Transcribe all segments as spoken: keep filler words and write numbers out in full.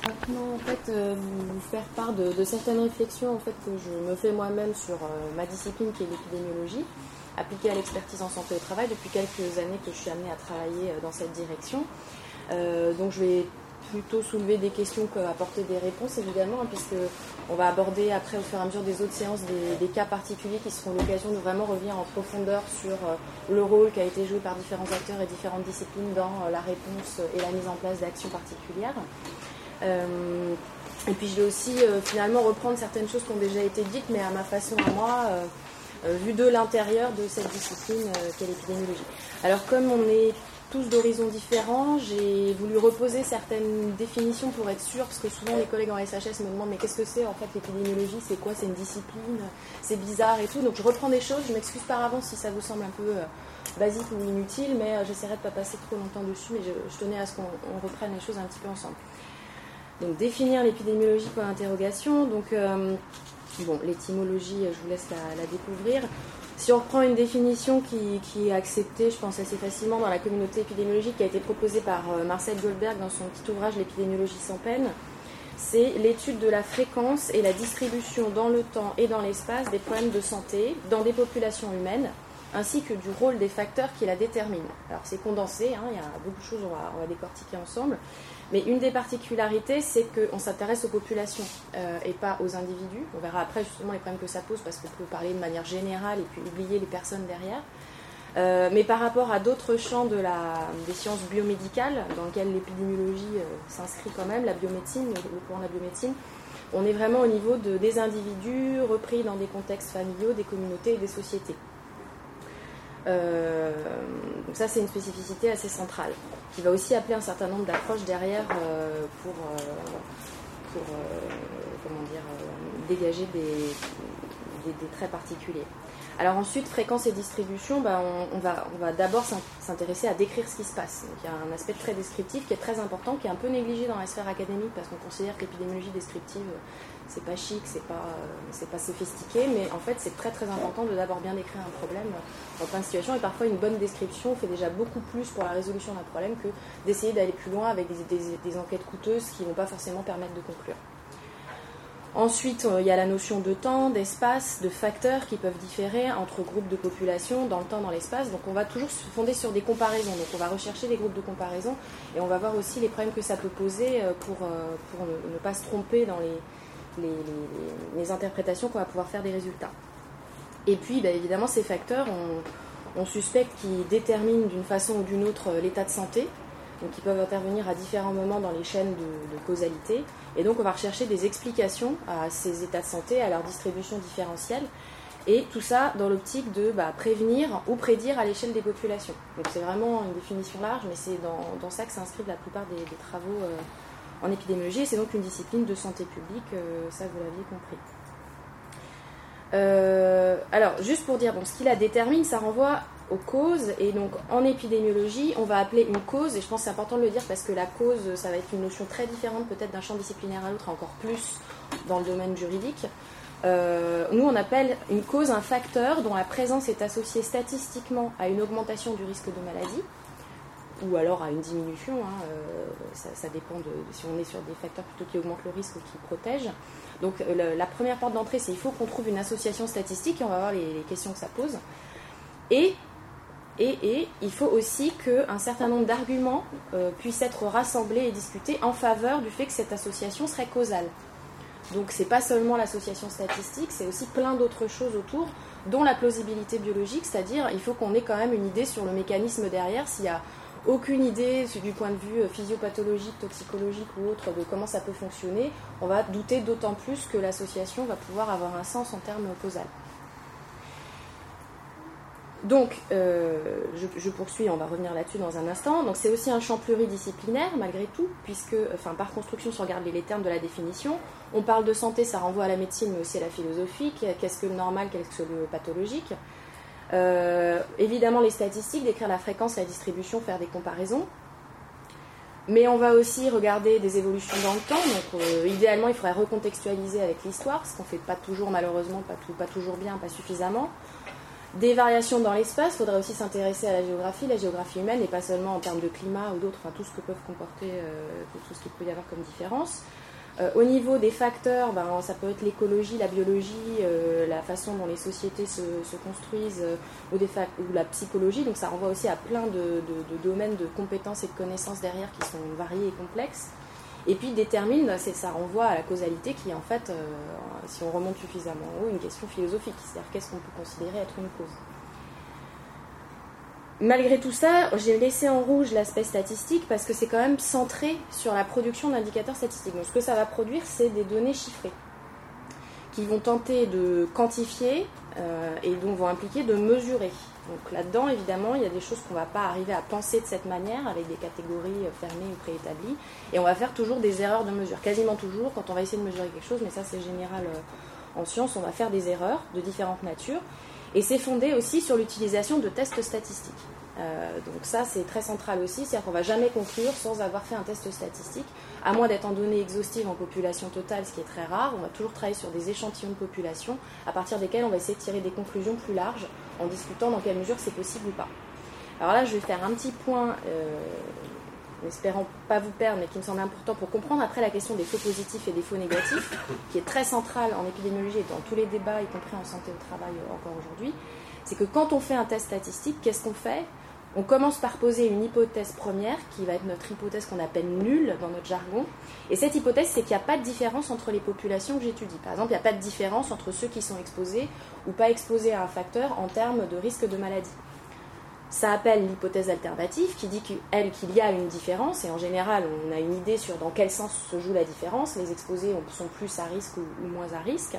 Maintenant, en fait, euh, vous faire part de, de certaines réflexions en fait, que je me fais moi-même sur euh, ma discipline qui est l'épidémiologie, appliquée à l'expertise en santé au travail depuis quelques années que je suis amenée à travailler euh, dans cette direction. Euh, donc je vais plutôt soulever des questions qu'apporter des réponses évidemment, hein, puisque on va aborder après au fur et à mesure des autres séances des, des cas particuliers qui seront l'occasion de vraiment revenir en profondeur sur euh, le rôle qui a été joué par différents acteurs et différentes disciplines dans euh, la réponse et la mise en place d'actions particulières. Euh, et puis je vais aussi euh, finalement reprendre certaines choses qui ont déjà été dites, mais à ma façon à moi, euh, euh, vu de l'intérieur de cette discipline euh, qu'est l'épidémiologie. Alors comme on est tous d'horizons différents, j'ai voulu reposer certaines définitions pour être sûre, parce que souvent les collègues en S H S me demandent mais qu'est-ce que c'est en fait l'épidémiologie, c'est quoi, c'est une discipline, c'est bizarre et tout. Donc je reprends des choses, je m'excuse par avance si ça vous semble un peu euh, basique ou inutile, mais euh, j'essaierai de ne pas passer trop longtemps dessus, mais je, je tenais à ce qu'on reprenne les choses un petit peu ensemble. Donc définir l'épidémiologie pour l'interrogation, donc euh, bon, l'étymologie je vous laisse la, la découvrir. Si on reprend une définition qui, qui est acceptée, je pense assez facilement dans la communauté épidémiologique, qui a été proposée par euh, Marcel Goldberg dans son petit ouvrage L'épidémiologie sans peine, c'est l'étude de la fréquence et la distribution dans le temps et dans l'espace des problèmes de santé dans des populations humaines, ainsi que du rôle des facteurs qui la déterminent. Alors c'est condensé, hein, il y a beaucoup de choses, on va, on va décortiquer ensemble. Mais une des particularités, c'est qu'on s'intéresse aux populations euh, et pas aux individus. On verra après justement les problèmes que ça pose, parce qu'on peut parler de manière générale et puis oublier les personnes derrière. Euh, mais par rapport à d'autres champs de la, des sciences biomédicales, dans lesquels l'épidémiologie euh, s'inscrit quand même, la biomédecine, le, le courant de la biomédecine, on est vraiment au niveau de, des individus repris dans des contextes familiaux, des communautés et des sociétés. Euh, donc ça c'est une spécificité assez centrale qui va aussi appeler un certain nombre d'approches derrière euh, pour, euh, pour euh, comment dire, euh, dégager des, des, des traits particuliers. Alors ensuite, fréquence et distribution, bah, on, on va, on va d'abord s'intéresser à décrire ce qui se passe. Donc il y a un aspect très descriptif qui est très important, qui est un peu négligé dans la sphère académique parce qu'on considère que l'épidémiologie descriptive c'est pas chic, c'est pas, c'est pas sophistiqué, mais en fait c'est très très important de d'abord bien décrire un problème dans plein de situations, et parfois une bonne description fait déjà beaucoup plus pour la résolution d'un problème que d'essayer d'aller plus loin avec des, des, des enquêtes coûteuses qui ne vont pas forcément permettre de conclure. Ensuite, il y a la notion de temps, d'espace, de facteurs qui peuvent différer entre groupes de population dans le temps, dans l'espace. Donc on va toujours se fonder sur des comparaisons. Donc on va rechercher des groupes de comparaison et on va voir aussi les problèmes que ça peut poser pour, pour ne, ne pas se tromper dans les, les, les, les interprétations qu'on va pouvoir faire des résultats. Et puis, bah, évidemment, ces facteurs, on, on suspecte qu'ils déterminent d'une façon ou d'une autre l'état de santé. Donc ils peuvent intervenir à différents moments dans les chaînes de, de causalité. Et donc on va rechercher des explications à ces états de santé, à leur distribution différentielle. Et tout ça dans l'optique de bah, prévenir ou prédire à l'échelle des populations. Donc c'est vraiment une définition large, mais c'est dans, dans ça que s'inscrivent la plupart des, des travaux euh, en épidémiologie. Et c'est donc une discipline de santé publique, euh, ça vous l'aviez compris. Euh, alors, juste pour dire, bon, ce qui la détermine, ça renvoie aux causes, et donc en épidémiologie, on va appeler une cause, et je pense que c'est important de le dire parce que la cause, ça va être une notion très différente peut-être d'un champ disciplinaire à l'autre, encore plus dans le domaine juridique. Euh, nous, on appelle une cause un facteur dont la présence est associée statistiquement à une augmentation du risque de maladie, ou alors à une diminution, hein, euh, ça, ça dépend de, de si on est sur des facteurs plutôt qui augmentent le risque ou qui protègent. Donc euh, le, la première porte d'entrée, c'est il faut qu'on trouve une association statistique, et on va voir les, les questions que ça pose. Et, et, et il faut aussi qu'un certain nombre d'arguments euh, puissent être rassemblés et discutés en faveur du fait que cette association serait causale. Donc c'est pas seulement l'association statistique, c'est aussi plein d'autres choses autour, dont la plausibilité biologique, c'est-à-dire il faut qu'on ait quand même une idée sur le mécanisme derrière. S'il y a aucune idée du point de vue physiopathologique, toxicologique ou autre de comment ça peut fonctionner, on va douter d'autant plus que l'association va pouvoir avoir un sens en termes causal. Donc, euh, je, je poursuis, on va revenir là-dessus dans un instant. Donc, c'est aussi un champ pluridisciplinaire, malgré tout, puisque, enfin, par construction, si on regarde les, les termes de la définition, on parle de santé, ça renvoie à la médecine, mais aussi à la philosophie. Qu'est-ce que le normal, qu'est-ce que le pathologique ? Euh, évidemment, les statistiques, décrire la fréquence, la distribution, faire des comparaisons. Mais on va aussi regarder des évolutions dans le temps. Donc, euh, idéalement, il faudrait recontextualiser avec l'histoire, ce qu'on ne fait pas toujours, malheureusement, pas, tout, pas toujours bien, pas suffisamment. Des variations dans l'espace, il faudrait aussi s'intéresser à la géographie, la géographie humaine, et pas seulement en termes de climat ou d'autres, enfin tout ce que peuvent comporter, euh, tout ce qu'il peut y avoir comme différence. Euh, au niveau des facteurs, ben, ça peut être l'écologie, la biologie, euh, la façon dont les sociétés se, se construisent, euh, ou, des fa- ou la psychologie. Donc ça renvoie aussi à plein de, de, de domaines de compétences et de connaissances derrière qui sont variés et complexes. Et puis détermine, c'est, ça renvoie à la causalité qui est en fait, euh, si on remonte suffisamment haut, une question philosophique. C'est-à-dire qu'est-ce qu'on peut considérer être une cause. Malgré tout ça, j'ai laissé en rouge l'aspect statistique parce que c'est quand même centré sur la production d'indicateurs statistiques. Donc ce que ça va produire, c'est des données chiffrées qui vont tenter de quantifier euh, et donc vont impliquer de mesurer. Donc là-dedans, évidemment, il y a des choses qu'on ne va pas arriver à penser de cette manière avec des catégories fermées ou préétablies et on va faire toujours des erreurs de mesure. Quasiment toujours, quand on va essayer de mesurer quelque chose, mais ça c'est général euh, en sciences, on va faire des erreurs de différentes natures. Et c'est fondé aussi sur l'utilisation de tests statistiques. Euh, donc ça, c'est très central aussi, c'est-à-dire qu'on ne va jamais conclure sans avoir fait un test statistique, à moins d'être en données exhaustives en population totale, ce qui est très rare. On va toujours travailler sur des échantillons de population, à partir desquels on va essayer de tirer des conclusions plus larges, en discutant dans quelle mesure c'est possible ou pas. Alors là, je vais faire un petit point, euh, en espérant pas vous perdre, mais qui me semble important pour comprendre après la question des faux positifs et des faux négatifs, qui est très centrale en épidémiologie et dans tous les débats, y compris en santé au travail encore aujourd'hui. C'est que quand on fait un test statistique, qu'est-ce qu'on fait ? On commence par poser une hypothèse première, qui va être notre hypothèse qu'on appelle nulle dans notre jargon. Et cette hypothèse, c'est qu'il n'y a pas de différence entre les populations que j'étudie. Par exemple, il n'y a pas de différence entre ceux qui sont exposés ou pas exposés à un facteur en termes de risque de maladie. Ça appelle l'hypothèse alternative, qui dit qu'elle, qu'il y a une différence, et en général, on a une idée sur dans quel sens se joue la différence. Les exposés sont plus à risque ou, ou moins à risque.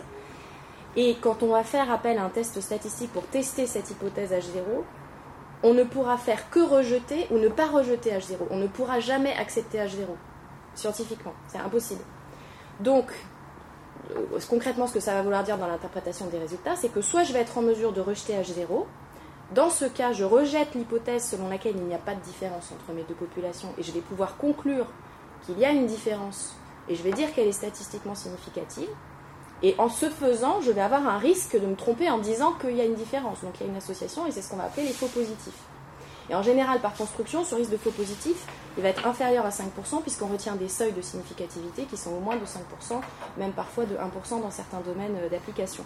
Et quand on va faire appel à un test statistique pour tester cette hypothèse H zéro, on ne pourra faire que rejeter ou ne pas rejeter H zéro. On ne pourra jamais accepter H zéro, scientifiquement. C'est impossible. Donc, concrètement, ce que ça va vouloir dire dans l'interprétation des résultats, c'est que soit je vais être en mesure de rejeter H zéro, dans ce cas, je rejette l'hypothèse selon laquelle il n'y a pas de différence entre mes deux populations et je vais pouvoir conclure qu'il y a une différence et je vais dire qu'elle est statistiquement significative. Et en ce faisant, je vais avoir un risque de me tromper en disant qu'il y a une différence. Donc il y a une association et c'est ce qu'on va appeler les faux positifs. Et en général, par construction, ce risque de faux positif, il va être inférieur à cinq pour cent puisqu'on retient des seuils de significativité qui sont au moins de cinq pour cent, même parfois de un pour cent dans certains domaines d'application.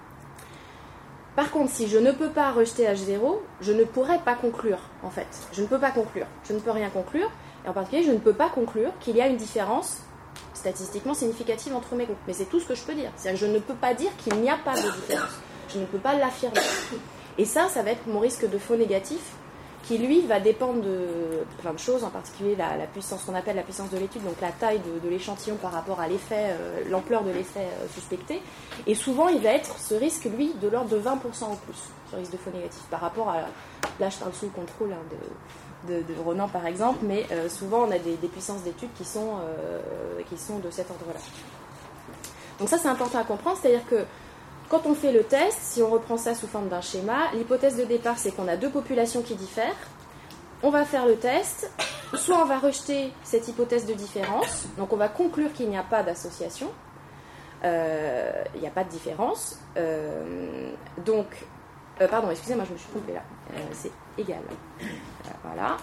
Par contre, si je ne peux pas rejeter H zéro, je ne pourrais pas conclure, en fait. Je ne peux pas conclure. Je ne peux rien conclure. Et en particulier, je ne peux pas conclure qu'il y a une différence statistiquement significative entre mes groupes. Mais c'est tout ce que je peux dire. C'est-à-dire que je ne peux pas dire qu'il n'y a pas de différence. Je ne peux pas l'affirmer. Et ça, ça va être mon risque de faux négatif, qui lui va dépendre de plein de choses, en particulier la, la puissance, qu'on appelle la puissance de l'étude, donc la taille de, de l'échantillon par rapport à l'effet, euh, l'ampleur de l'effet euh, suspecté. Et souvent, il va être ce risque, lui, de l'ordre de vingt pour cent au plus, ce risque de faux négatif, par rapport à, là je parle sous le contrôle hein, de, de, de Renan par exemple, mais euh, souvent on a des, des puissances d'études qui sont, euh, qui sont de cet ordre-là. Donc ça c'est important à comprendre, c'est-à-dire que quand on fait le test, si on reprend ça sous forme d'un schéma, l'hypothèse de départ, c'est qu'on a deux populations qui diffèrent. On va faire le test. Soit on va rejeter cette hypothèse de différence. Donc on va conclure qu'il n'y a pas d'association. Euh, il n'y a pas de différence. Euh, donc, euh, pardon, excusez-moi, je me suis trompée là. Euh, c'est égal. Euh, voilà.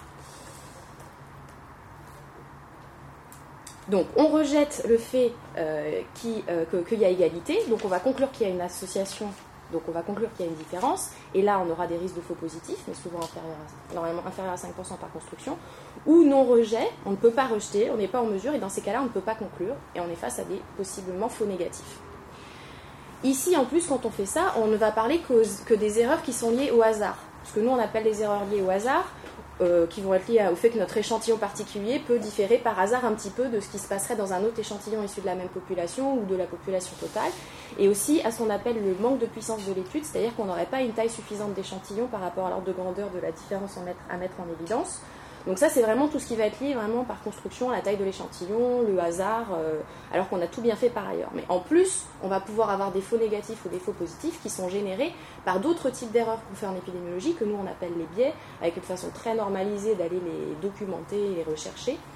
Donc, on rejette le fait euh, qu'il euh, que, y a égalité, donc on va conclure qu'il y a une association, donc on va conclure qu'il y a une différence, et là on aura des risques de faux positifs, mais souvent inférieurs à, normalement inférieurs à cinq pour cent par construction, ou non-rejet, on ne peut pas rejeter, on n'est pas en mesure, et dans ces cas-là on ne peut pas conclure, et on est face à des possiblement faux négatifs. Ici, en plus, quand on fait ça, on ne va parler que des erreurs qui sont liées au hasard, parce que nous on appelle les erreurs liées au hasard, Euh, qui vont être liées au fait que notre échantillon particulier peut différer par hasard un petit peu de ce qui se passerait dans un autre échantillon issu de la même population ou de la population totale, et aussi à ce qu'on appelle le manque de puissance de l'étude, c'est-à-dire qu'on n'aurait pas une taille suffisante d'échantillon par rapport à l'ordre de grandeur de la différence à mettre, à mettre en évidence. Donc ça c'est vraiment tout ce qui va être lié vraiment par construction à la taille de l'échantillon, le hasard, euh, alors qu'on a tout bien fait par ailleurs. Mais en plus, on va pouvoir avoir des faux négatifs ou des faux positifs qui sont générés par d'autres types d'erreurs qu'on fait en épidémiologie, que nous on appelle les biais, avec une façon très normalisée d'aller les documenter et les rechercher.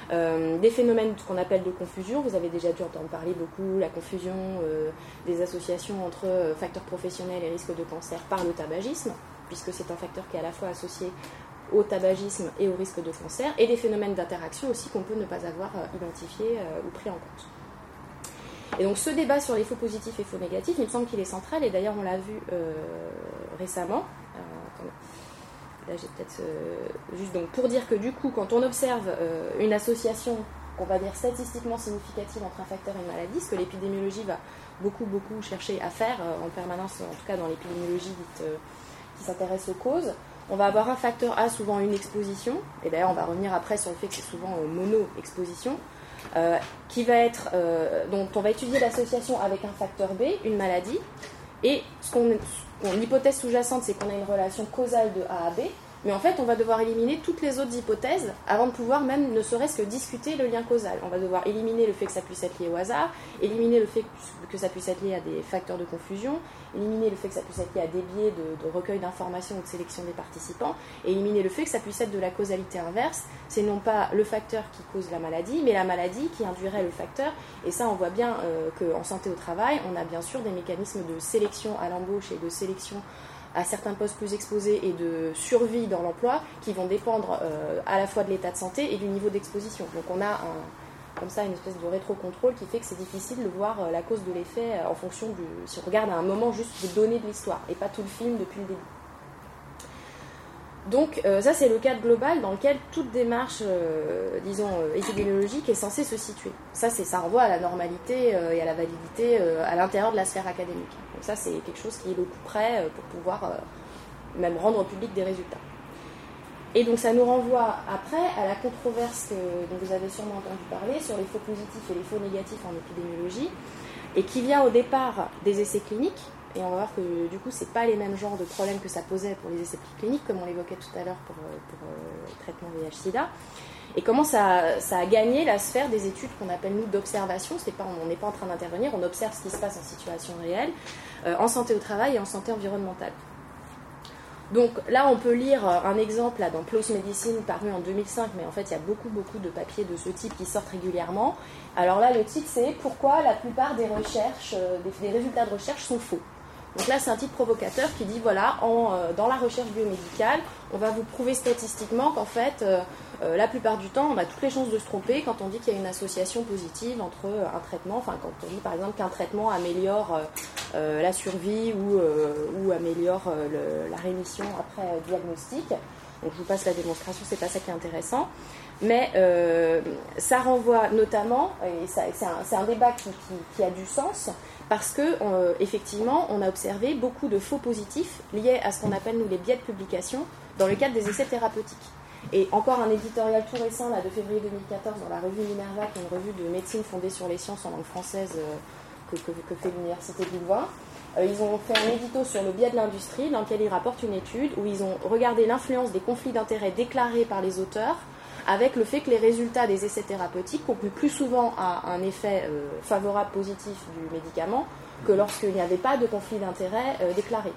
Euh, des phénomènes qu'on appelle de confusion, vous avez déjà dû entendre parler beaucoup, la confusion euh, des associations entre euh, facteurs professionnels et risque de cancer par le tabagisme, puisque c'est un facteur qui est à la fois associé au tabagisme et au risque de cancer, et des phénomènes d'interaction aussi qu'on peut ne pas avoir euh, identifiés euh, ou pris en compte. Et donc ce débat sur les faux positifs et faux négatifs, il me semble qu'il est central, et d'ailleurs on l'a vu euh, récemment. Euh, là j'ai peut-être euh, juste donc pour dire que du coup quand on observe euh, une association qu'on va dire statistiquement significative entre un facteur et une maladie, ce que l'épidémiologie va beaucoup beaucoup chercher à faire euh, en permanence, en tout cas dans l'épidémiologie dite, euh, qui s'intéresse aux causes, on va avoir un facteur A, souvent une exposition, et d'ailleurs on va revenir après sur le fait que c'est souvent euh, mono-exposition, euh, qui va être, euh, dont on va étudier l'association avec un facteur B, une maladie, et ce qu'on, ce qu'on, l'hypothèse sous-jacente c'est qu'on a une relation causale de A à B, mais en fait on va devoir éliminer toutes les autres hypothèses avant de pouvoir même ne serait-ce que discuter le lien causal. On va devoir éliminer le fait que ça puisse être lié au hasard, éliminer le fait que ça puisse être lié à des facteurs de confusion, éliminer le fait que ça puisse être lié à des biais de, de recueil d'informations ou de sélection des participants, et éliminer le fait que ça puisse être de la causalité inverse, c'est non pas le facteur qui cause la maladie, mais la maladie qui induirait le facteur, et ça on voit bien euh, qu'en santé au travail, on a bien sûr des mécanismes de sélection à l'embauche et de sélection à certains postes plus exposés et de survie dans l'emploi qui vont dépendre euh, à la fois de l'état de santé et du niveau d'exposition. Donc on a un, comme ça une espèce de rétro-contrôle qui fait que c'est difficile de voir euh, la cause de l'effet euh, en fonction du... si on regarde à un moment juste des données de l'histoire et pas tout le film depuis le début. Donc euh, ça c'est le cadre global dans lequel toute démarche, euh, disons, euh, épidémiologique est censée se situer. Ça, c'est, ça renvoie à la normalité euh, et à la validité euh, à l'intérieur de la sphère académique. Donc ça c'est quelque chose qui est le coup près euh, pour pouvoir euh, même rendre public des résultats. Et donc ça nous renvoie après à la controverse que, dont vous avez sûrement entendu parler sur les faux positifs et les faux négatifs en épidémiologie, et qui vient au départ des essais cliniques. Et on va voir que du coup, c'est pas les mêmes genres de problèmes que ça posait pour les essais cliniques, comme on l'évoquait tout à l'heure pour, pour euh, le traitement V I H sida. Et comment ça, ça a gagné la sphère des études qu'on appelle nous d'observation. C'est pas, on n'est pas en train d'intervenir, on observe ce qui se passe en situation réelle, euh, en santé au travail et en santé environnementale. Donc là, on peut lire un exemple là, dans PLOS Medicine paru en deux mille cinq, mais en fait, il y a beaucoup, beaucoup de papiers de ce type qui sortent régulièrement. Alors là, le titre, c'est « Pourquoi la plupart des recherches, euh, des, des résultats de recherche sont faux ?» Donc là, c'est un titre provocateur qui dit, voilà, en, euh, dans la recherche biomédicale, on va vous prouver statistiquement qu'en fait, euh, euh, la plupart du temps, on a toutes les chances de se tromper quand on dit qu'il y a une association positive entre euh, un traitement, enfin quand on dit par exemple qu'un traitement améliore euh, euh, la survie ou, euh, ou améliore euh, le, la rémission après euh, diagnostic. Donc je vous passe la démonstration, c'est pas ça qui est intéressant. Mais euh, ça renvoie notamment, et ça, c'est, un, c'est un débat qui, qui, qui a du sens, parce que euh, effectivement, on a observé beaucoup de faux positifs liés à ce qu'on appelle nous les biais de publication dans le cadre des essais thérapeutiques. Et encore un éditorial tout récent là, de février deux mille quatorze dans la revue Minerva, qui est une revue de médecine fondée sur les sciences en langue française euh, que, que, que fait l'université de Louvain. Euh, ils ont fait un édito sur le biais de l'industrie dans lequel ils rapportent une étude où ils ont regardé l'influence des conflits d'intérêts déclarés par les auteurs avec le fait que les résultats des essais thérapeutiques concluent plus souvent à un effet euh, favorable, positif du médicament que lorsqu'il n'y avait pas de conflit d'intérêts euh, déclaré.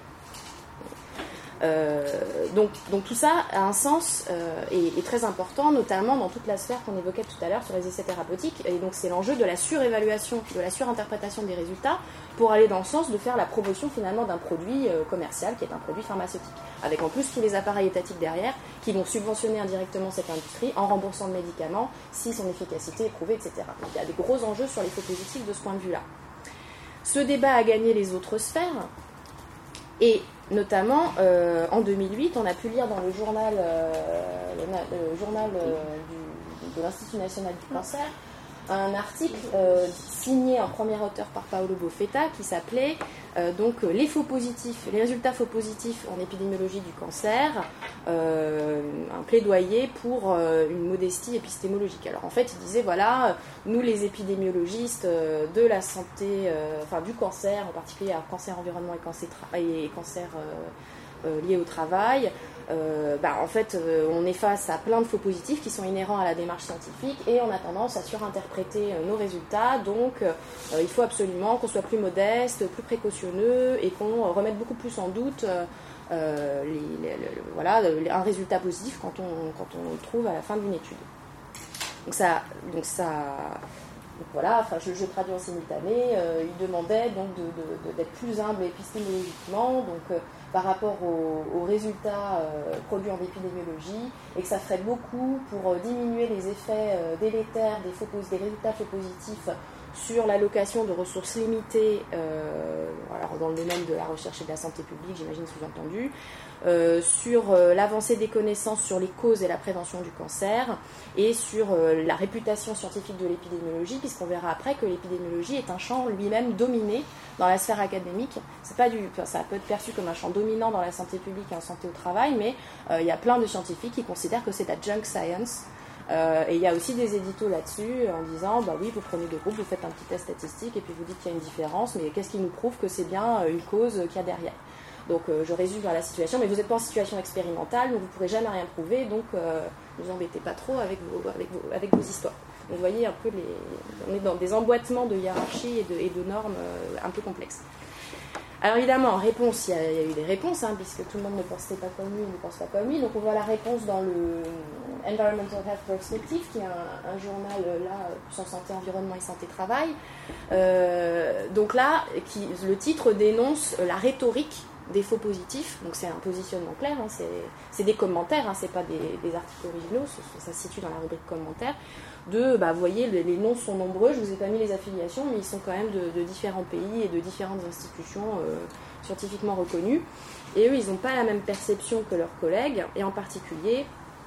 Euh, donc, donc tout ça a un sens euh, et est très important, notamment dans toute la sphère qu'on évoquait tout à l'heure sur les essais thérapeutiques. Et donc c'est l'enjeu de la surévaluation, de la surinterprétation des résultats pour aller dans le sens de faire la promotion finalement d'un produit euh, commercial qui est un produit pharmaceutique, avec en plus tous les appareils étatiques derrière qui vont subventionner indirectement cette industrie en remboursant le médicament si son efficacité est prouvée, et cetera. Donc il y a des gros enjeux sur les faux positifs de ce point de vue-là. Ce débat a gagné les autres sphères. Et notamment, euh, en deux mille huit, on a pu lire dans le journal, euh, le, le journal euh, du, de l'Institut national du cancer un article euh, signé en premier auteur par Paolo Boffetta qui s'appelait euh, donc les faux positifs, les résultats faux positifs en épidémiologie du cancer, euh, un plaidoyer pour euh, une modestie épistémologique. Alors en fait, il disait voilà, nous les épidémiologistes euh, de la santé, euh, enfin du cancer, en particulier à cancer environnement et cancer, tra- et cancer euh, euh, lié au travail. Euh, bah, en fait, euh, on est face à plein de faux positifs qui sont inhérents à la démarche scientifique et on a tendance à surinterpréter euh, nos résultats. Donc, euh, il faut absolument qu'on soit plus modeste, plus précautionneux et qu'on remette beaucoup plus en doute euh, les, les, les, voilà, un résultat positif quand on, quand on le trouve à la fin d'une étude. Donc ça, donc ça, donc voilà, enfin je, je traduis en simultané. Euh, il demandait donc de, de, de, d'être plus humble épistémologiquement, donc euh, par rapport aux, aux résultats euh, produits en épidémiologie, et que ça ferait beaucoup pour euh, diminuer les effets euh, délétères des, faux, des résultats faux positifs sur l'allocation de ressources limitées, euh, alors dans le domaine de la recherche et de la santé publique, j'imagine sous-entendu, euh, sur euh, l'avancée des connaissances sur les causes et la prévention du cancer, et sur euh, la réputation scientifique de l'épidémiologie, puisqu'on verra après que l'épidémiologie est un champ lui-même dominé dans la sphère académique. C'est pas du, enfin, ça peut être perçu comme un champ dominant dans la santé publique et en santé au travail, mais euh, il y a plein de scientifiques qui considèrent que c'est de la junk science. Euh, et il y a aussi des éditos là-dessus en disant bah oui, vous prenez deux groupes, vous faites un petit test statistique et puis vous dites qu'il y a une différence, mais qu'est-ce qui nous prouve que c'est bien une cause qu'il y a derrière? Donc euh, je résume dans la situation, mais vous n'êtes pas en situation expérimentale, donc vous ne pourrez jamais rien prouver, donc euh, ne vous embêtez pas trop avec vos, avec vos, avec vos histoires. Donc vous voyez un peu, les, on est dans des emboîtements de hiérarchie et de, et de normes euh, un peu complexes. Alors évidemment, en réponse, il y a, il y a eu des réponses, hein, puisque tout le monde ne pensait pas comme lui, ne pense pas comme lui. Donc on voit la réponse dans le Environmental Health Perspective, qui est un, un journal là, plus en santé, environnement et santé travail. Euh, donc là, qui, le titre dénonce la rhétorique des faux positifs. Donc c'est un positionnement clair, hein, c'est, c'est des commentaires, hein, c'est pas des, des articles originaux, ça, ça se situe dans la rubrique commentaires. De, bah, vous voyez, les, les noms sont nombreux, je vous ai pas mis les affiliations, mais ils sont quand même de, de différents pays et de différentes institutions euh, scientifiquement reconnues. Et eux, ils n'ont pas la même perception que leurs collègues, et en particulier,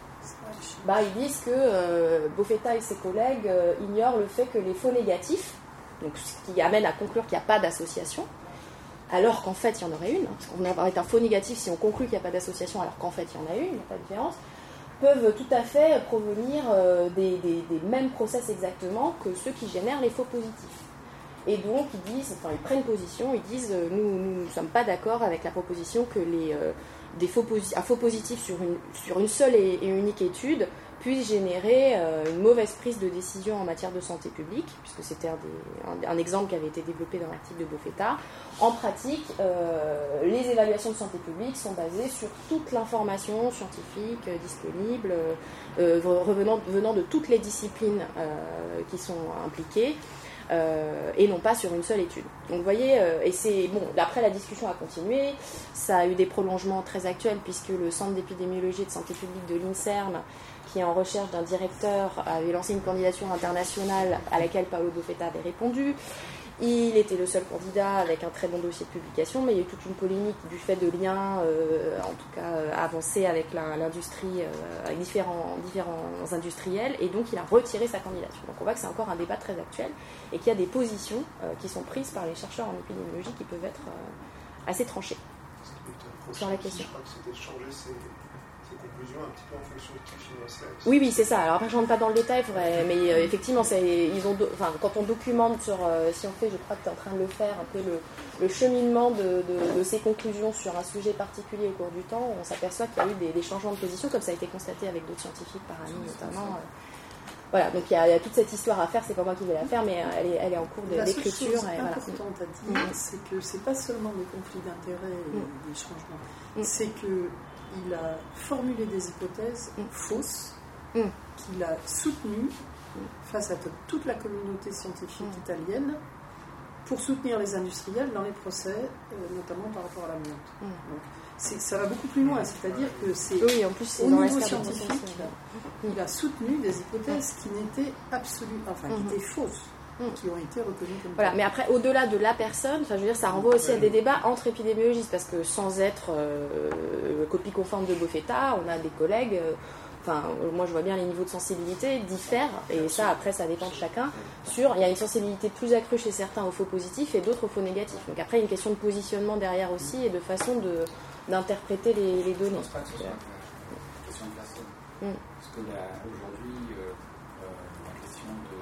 bah, ils disent que euh, Beaufetta et ses collègues euh, ignorent le fait que les faux négatifs, donc ce qui amène à conclure qu'il n'y a pas d'association, alors qu'en fait il y en aurait une, hein, parce qu'on va être un faux négatif si on conclut qu'il n'y a pas d'association, alors qu'en fait il y en a une, il n'y a pas de différence, peuvent tout à fait provenir euh, des, des, des mêmes process exactement que ceux qui génèrent les faux positifs. Et donc ils disent, enfin ils prennent position, ils disent euh, nous, nous ne sommes pas d'accord avec la proposition que les, euh, des faux posi- un faux positif sur une, sur une seule et, et unique étude puisse générer euh, une mauvaise prise de décision en matière de santé publique, puisque c'était un, des, un, un exemple qui avait été développé dans l'article de Beaufetta. En pratique, euh, les évaluations de santé publique sont basées sur toute l'information scientifique euh, disponible, euh, revenant, venant de toutes les disciplines euh, qui sont impliquées, euh, et non pas sur une seule étude. Donc vous voyez, euh, et c'est bon. Après la discussion a continué, ça a eu des prolongements très actuels, puisque le Centre d'épidémiologie et de santé publique de l'INSERM, qui est en recherche d'un directeur, avait lancé une candidature internationale à laquelle Paolo Beaufetta avait répondu. Il était le seul candidat avec un très bon dossier de publication, mais il y a eu toute une polémique du fait de liens, euh, en tout cas euh, avancés avec la, l'industrie, euh, avec différents, différents industriels, et donc il a retiré sa candidature. Donc on voit que c'est encore un débat très actuel, et qu'il y a des positions euh, qui sont prises par les chercheurs en épidémiologie qui peuvent être euh, assez tranchées sur la question. Je crois que c'était de changer ses... conclusions un petit peu en fonction de qui finançait. Oui, oui, c'est ça. Alors après, je ne rentre pas dans le détail, faudrait... mais euh, effectivement, c'est, ils ont do... enfin, quand on documente sur, euh, si on fait, je crois que tu es en train de le faire, un peu le, le cheminement de, de, de ces conclusions sur un sujet particulier au cours du temps, on s'aperçoit qu'il y a eu des, des changements de position, comme ça a été constaté avec d'autres scientifiques par année notamment. Euh... Voilà, donc il y, a, il y a toute cette histoire à faire, c'est pas moi qui vais la faire, mais elle est, elle est en cours de, la d'écriture. La seule chose et importante voilà. à dire, mmh. c'est que c'est pas seulement des conflits d'intérêts et mmh. des changements, mmh. c'est que il a formulé des hypothèses mm. fausses mm. qu'il a soutenues mm. face à t- toute la communauté scientifique mm. italienne pour soutenir les industriels dans les procès, euh, notamment par rapport à l'amiante. Mm. Donc, c'est, ça va beaucoup plus loin, c'est-à-dire que c'est, oui, en plus, c'est au dans niveau la scientifique, mm. il a soutenu des hypothèses mm. qui n'étaient absolument, enfin, qui mm. étaient fausses. Qui ont été reconnus comme voilà, mais après, au-delà de la personne, enfin, je veux dire, ça renvoie aussi à des débats entre épidémiologistes, parce que sans être euh, copie conforme de Beaufetta, on a des collègues, euh, enfin, moi je vois bien les niveaux de sensibilité diffèrent, et ça, après, ça dépend de chacun, sur, il y a une sensibilité plus accrue chez certains aux faux positifs et d'autres aux faux négatifs. Donc après, il y a une question de positionnement derrière aussi, et de façon de, d'interpréter les, les données. Je pense pas que ce soit une question de personne. Mm. Parce que là, aujourd'hui, euh, euh, la question de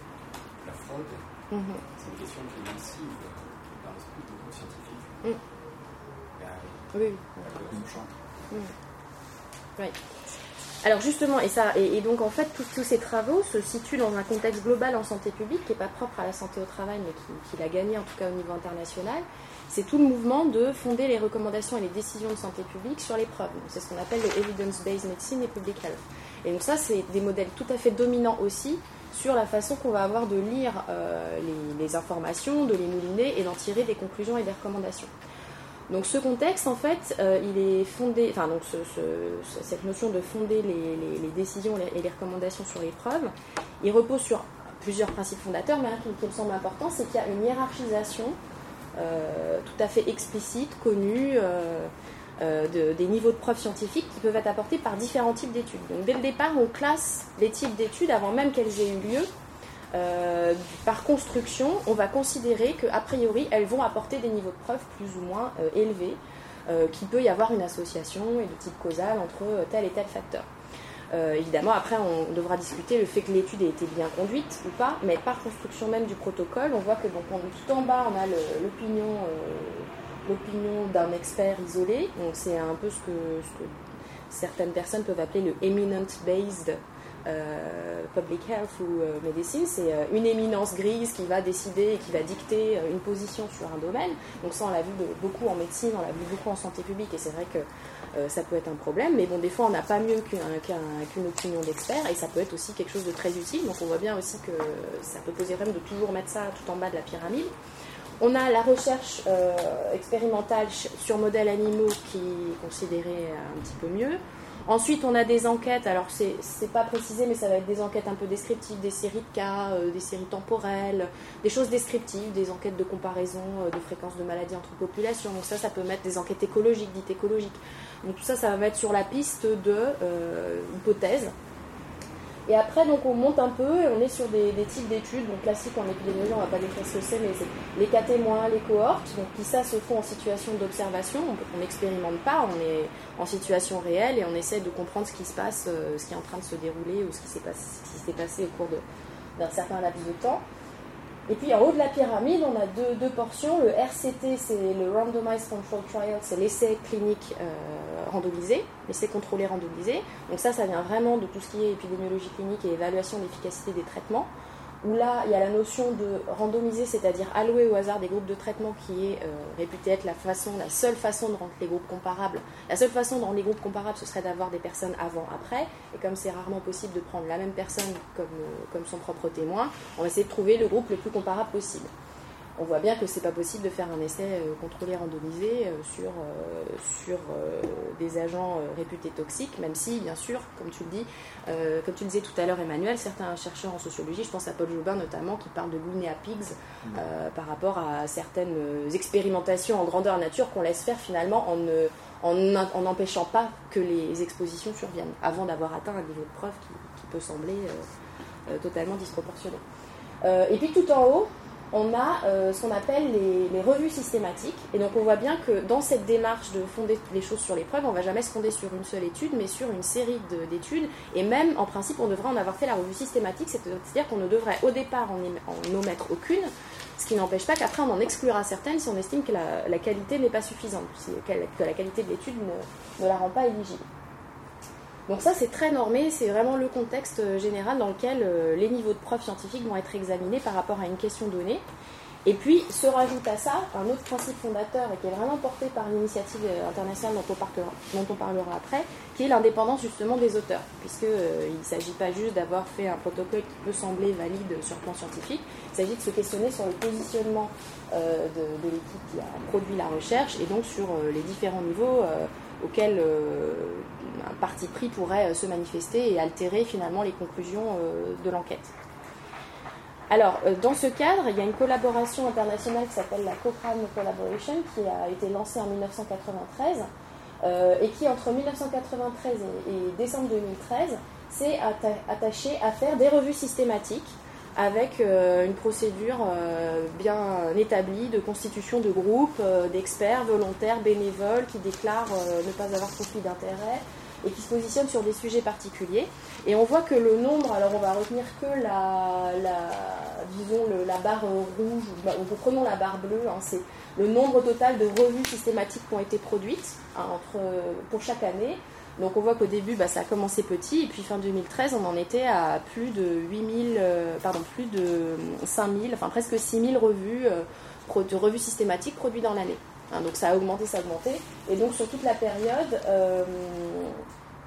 la fraude, mm-hmm. c'est une question qui est massive dans l'esprit de nos scientifiques. Mm. Il y a, oui. Il y a beaucoup de champs. Mm. Oui. Alors justement, et, ça, et, et donc en fait, tous, tous ces travaux se situent dans un contexte global en santé publique qui n'est pas propre à la santé au travail, mais qui, qui l'a gagné en tout cas au niveau international. C'est tout le mouvement de fonder les recommandations et les décisions de santé publique sur les preuves. Donc, c'est ce qu'on appelle le evidence-based medicine et public health. Et donc ça, c'est des modèles tout à fait dominants aussi sur la façon qu'on va avoir de lire euh, les, les informations, de les mouliner et d'en tirer des conclusions et des recommandations. Donc ce contexte, en fait, euh, il est fondé, enfin donc ce, ce, cette notion de fonder les, les, les décisions et les recommandations sur les preuves, il repose sur plusieurs principes fondateurs, mais un qui, qui me semble important, c'est qu'il y a une hiérarchisation euh, tout à fait explicite, connue, euh, euh, de, des niveaux de preuves scientifiques qui peuvent être apportés par différents types d'études. Donc dès le départ, on classe les types d'études avant même qu'elles aient eu lieu. Euh, par construction, on va considérer qu'a priori, elles vont apporter des niveaux de preuves plus ou moins euh, élevés, euh, qu'il peut y avoir une association et de type causal entre tel et tel facteur. Euh, évidemment, après, on devra discuter le fait que l'étude ait été bien conduite ou pas, mais par construction même du protocole, on voit que donc, on, tout en bas, on a le, l'opinion, euh, l'opinion d'un expert isolé. Donc, c'est un peu ce que, ce que certaines personnes peuvent appeler le eminent-based Euh, public health ou euh, medicine, c'est euh, une éminence grise qui va décider et qui va dicter euh, une position sur un domaine. Donc ça, on l'a vu de, beaucoup en médecine, on l'a vu beaucoup en santé publique, et c'est vrai que euh, ça peut être un problème, mais bon, des fois on n'a pas mieux qu'un, qu'un, qu'une opinion d'expert, et ça peut être aussi quelque chose de très utile. Donc on voit bien aussi que ça peut poser problème de toujours mettre ça tout en bas de la pyramide. On a la recherche euh, expérimentale sur modèles animaux qui est considérée un petit peu mieux. Ensuite, on a des enquêtes, alors c'est, c'est pas précisé, mais ça va être des enquêtes un peu descriptives, des séries de cas, euh, des séries temporelles, des choses descriptives, des enquêtes de comparaison euh, de fréquence de maladies entre populations. Donc ça, ça peut mettre des enquêtes écologiques, dites écologiques. Donc tout ça, ça va mettre sur la piste de euh, hypothèses. Et après, donc, on monte un peu, et on est sur des, des types d'études, donc classiques en épidémiologie, on ne va pas décrire ce que c'est, mais c'est les cas témoins, les cohortes, donc qui ça se font en situation d'observation, on n'expérimente pas, on est en situation réelle et on essaie de comprendre ce qui se passe, euh, ce qui est en train de se dérouler ou ce qui s'est passé, ce qui s'est passé au cours de, d'un certain laps de temps. Et puis en haut de la pyramide, on a deux, deux portions. Le R C T, c'est le Randomized Control Trial, c'est l'essai clinique euh, randomisé, l'essai contrôlé randomisé. Donc ça, ça vient vraiment de tout ce qui est épidémiologie clinique et évaluation de l'efficacité des traitements. Où là, il y a la notion de randomiser, c'est-à-dire allouer au hasard des groupes de traitement, qui est euh, réputée être la façon, la seule façon de rendre les groupes comparables. La seule façon de rendre les groupes comparables, ce serait d'avoir des personnes avant, après. Et comme c'est rarement possible de prendre la même personne comme, euh, comme son propre témoin, on va essayer de trouver le groupe le plus comparable possible. On voit bien que c'est pas possible de faire un essai euh, contrôlé randomisé euh, sur, euh, sur euh, des agents euh, réputés toxiques, même si, bien sûr, comme tu le dis, euh, comme tu le disais tout à l'heure, Emmanuel, certains chercheurs en sociologie, je pense à Paul Jobin notamment, qui parle de guinea pigs euh, par rapport à certaines expérimentations en grandeur nature qu'on laisse faire finalement en ne en n'empêchant pas que les expositions surviennent, avant d'avoir atteint un niveau de preuve qui, qui peut sembler euh, euh, totalement disproportionné. Euh, et puis tout en haut, on a euh, ce qu'on appelle les, les revues systématiques. Et donc on voit bien que dans cette démarche de fonder les choses sur les preuves, on ne va jamais se fonder sur une seule étude, mais sur une série de, d'études. Et même, en principe, on devrait en avoir fait la revue systématique, c'est-à-dire qu'on ne devrait au départ en, en omettre aucune, ce qui n'empêche pas qu'après on en exclura certaines si on estime que la, la qualité n'est pas suffisante, que la qualité de l'étude ne, ne la rend pas éligible. Donc ça, c'est très normé, c'est vraiment le contexte général dans lequel euh, les niveaux de preuves scientifiques vont être examinés par rapport à une question donnée. Et puis, se rajoute à ça un autre principe fondateur et qui est vraiment porté par l'initiative internationale dont on parlera, dont on parlera après, qui est l'indépendance justement des auteurs, puisqu'il euh, ne s'agit pas juste d'avoir fait un protocole qui peut sembler valide sur le plan scientifique, il s'agit de se questionner sur le positionnement euh, de, de l'équipe qui a produit la recherche et donc sur euh, les différents niveaux euh, auxquels euh, un parti pris pourrait se manifester et altérer finalement les conclusions euh, de l'enquête. Alors, euh, dans ce cadre, il y a une collaboration internationale qui s'appelle la Cochrane Collaboration, qui a été lancée en dix-neuf cent quatre-vingt-treize euh, et qui, entre dix-neuf cent quatre-vingt-treize et, et décembre deux mille treize, s'est atta- attachée à faire des revues systématiques avec euh, une procédure euh, bien établie de constitution de groupes, euh, d'experts, volontaires, bénévoles, qui déclarent euh, ne pas avoir conflit d'intérêt et qui se positionnent sur des sujets particuliers. Et on voit que le nombre, alors on va retenir que la, la disons le, la barre rouge, ou prenons la barre bleue, hein, c'est le nombre total de revues systématiques qui ont été produites hein, entre, pour chaque année. Donc on voit qu'au début, bah, ça a commencé petit, et puis fin deux mille treize, on en était à plus de huit mille, euh, pardon, plus de cinq mille, enfin presque six mille revues, euh, de revues systématiques produites dans l'année. Hein, donc ça a augmenté, ça a augmenté. Et donc sur toute la période, euh,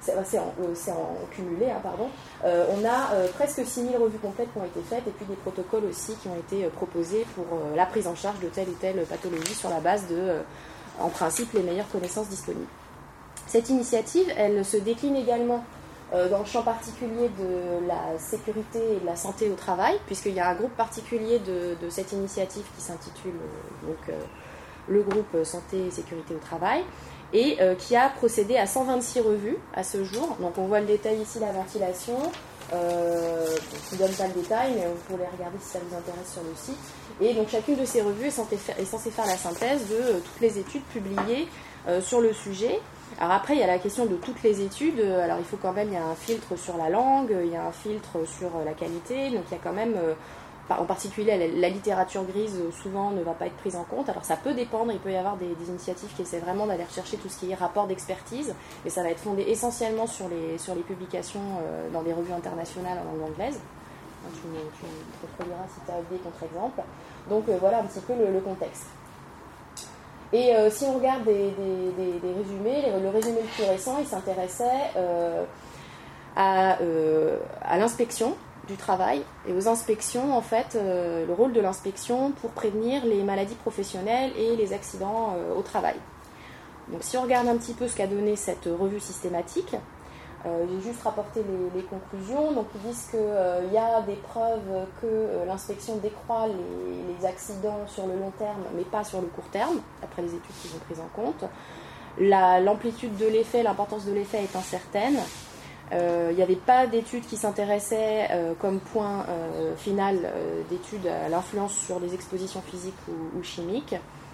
c'est en, euh, en cumulé, hein, pardon, euh, on a euh, presque six mille revues complètes qui ont été faites et puis des protocoles aussi qui ont été euh, proposés pour euh, la prise en charge de telle ou telle pathologie sur la base de, euh, en principe, les meilleures connaissances disponibles. Cette initiative, elle se décline également euh, dans le champ particulier de la sécurité et de la santé au travail, puisqu'il y a un groupe particulier de, de cette initiative qui s'intitule euh, donc, euh, le groupe Santé et Sécurité au Travail, et euh, qui a procédé à cent vingt-six revues à ce jour. Donc on voit le détail ici, la ventilation, euh, je ne donne pas le détail, mais vous pouvez regarder si ça vous intéresse sur le site. Et donc chacune de ces revues est censée faire, est censée faire la synthèse de euh, toutes les études publiées euh, sur le sujet. Alors après, il y a la question de toutes les études. Alors il faut quand même, il y a un filtre sur la langue, il y a un filtre sur la qualité, donc il y a quand même... Euh, en particulier, la, la littérature grise, souvent, ne va pas être prise en compte. Alors, ça peut dépendre. Il peut y avoir des, des initiatives qui essaient vraiment d'aller rechercher tout ce qui est rapport d'expertise. Et ça va être fondé essentiellement sur les, sur les publications euh, dans des revues internationales en langue anglaise. Donc, tu, tu, tu reproduiras si tu as des contre-exemples. Donc, euh, voilà un petit peu le, le contexte. Et euh, si on regarde des, des, des, des résumés, les, le résumé le plus récent, il s'intéressait euh, à, euh, à l'inspection du travail et aux inspections, en fait, euh, le rôle de l'inspection pour prévenir les maladies professionnelles et les accidents euh, au travail. Donc si on regarde un petit peu ce qu'a donné cette revue systématique, euh, j'ai juste rapporté les, les conclusions. Donc ils disent qu'il euh, y a des preuves que euh, l'inspection décroît les, les accidents sur le long terme, mais pas sur le court terme, après les études qu'ils ont prises en compte. La, l'amplitude de l'effet, l'importance de l'effet est incertaine. Il euh, n'y avait pas d'études qui s'intéressaient euh, comme point euh, final euh, d'études à l'influence sur les expositions physiques ou, ou chimiques.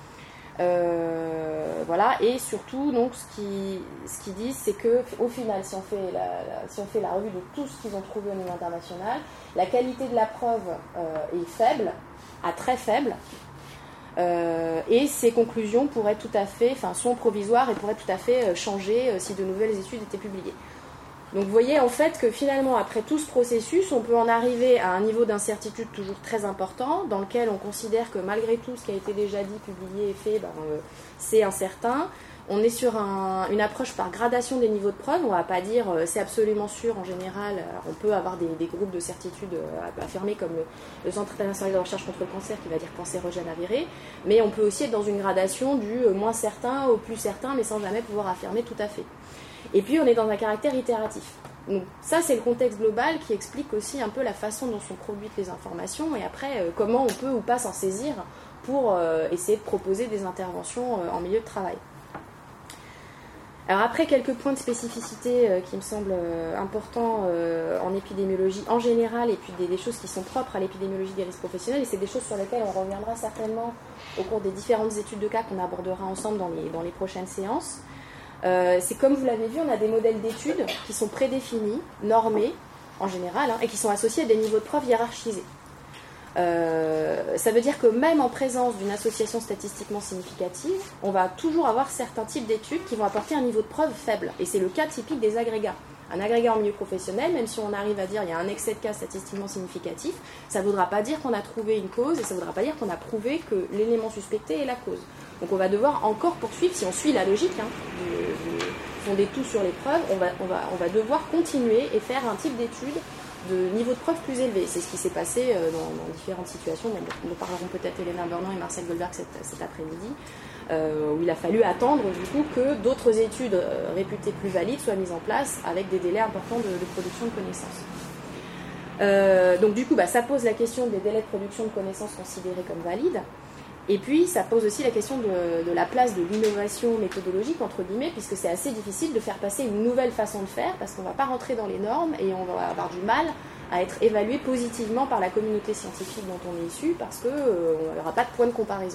Euh, voilà, et surtout, donc, ce qu'ils ce qu'ils disent, c'est qu'au final, si on, fait la, la, si on fait la revue de tout ce qu'ils ont trouvé au niveau international, la qualité de la preuve euh, est faible, à très faible, euh, et ces conclusions pourraient tout à fait, enfin, sont provisoires et pourraient tout à fait changer euh, si de nouvelles études étaient publiées. Donc vous voyez en fait que finalement après tout ce processus, on peut en arriver à un niveau d'incertitude toujours très important, dans lequel on considère que malgré tout ce qui a été déjà dit, publié et fait, ben, euh, c'est incertain. On est sur un, une approche par gradation des niveaux de preuve, on ne va pas dire euh, c'est absolument sûr en général. Alors, on peut avoir des, des groupes de certitude euh, affirmés comme le, le Centre international de recherche contre le cancer qui va dire cancérogène avéré, mais on peut aussi être dans une gradation du euh, moins certain au plus certain, mais sans jamais pouvoir affirmer tout à fait. Et puis on est dans un caractère itératif. Donc ça c'est le contexte global qui explique aussi un peu la façon dont sont produites les informations et après euh, comment on peut ou pas s'en saisir pour euh, essayer de proposer des interventions euh, en milieu de travail. Alors après quelques points de spécificité euh, qui me semblent euh, importants euh, en épidémiologie en général et puis des, des choses qui sont propres à l'épidémiologie des risques professionnels et c'est des choses sur lesquelles on reviendra certainement au cours des différentes études de cas qu'on abordera ensemble dans les, dans les prochaines séances. Euh, c'est comme vous l'avez vu, on a des modèles d'études qui sont prédéfinis, normés en général, hein, et qui sont associés à des niveaux de preuve hiérarchisés. Euh, ça veut dire que même en présence d'une association statistiquement significative, on va toujours avoir certains types d'études qui vont apporter un niveau de preuve faible. Et c'est le cas typique des agrégats. Un agrégat en milieu professionnel, même si on arrive à dire qu'il y a un excès de cas statistiquement significatif, ça ne voudra pas dire qu'on a trouvé une cause et ça ne voudra pas dire qu'on a prouvé que l'élément suspecté est la cause. Donc on va devoir encore poursuivre, si on suit la logique, hein, de, de fonder tout sur les preuves, on va, on, va, on va devoir continuer et faire un type d'étude de niveau de preuve plus élevé. C'est ce qui s'est passé dans, dans différentes situations, dont nous parlerons peut-être Elena Burnand et Marcel Goldberg cet, cet après-midi, euh, où il a fallu attendre du coup que d'autres études euh, réputées plus valides soient mises en place avec des délais importants de, de production de connaissances. Euh, donc du coup, bah, ça pose la question des délais de production de connaissances considérés comme valides. Et puis, ça pose aussi la question de, de la place de l'innovation méthodologique, entre guillemets, puisque c'est assez difficile de faire passer une nouvelle façon de faire, parce qu'on ne va pas rentrer dans les normes et on va avoir du mal à être évalué positivement par la communauté scientifique dont on est issu, parce qu'il euh, n'y aura pas de point de comparaison.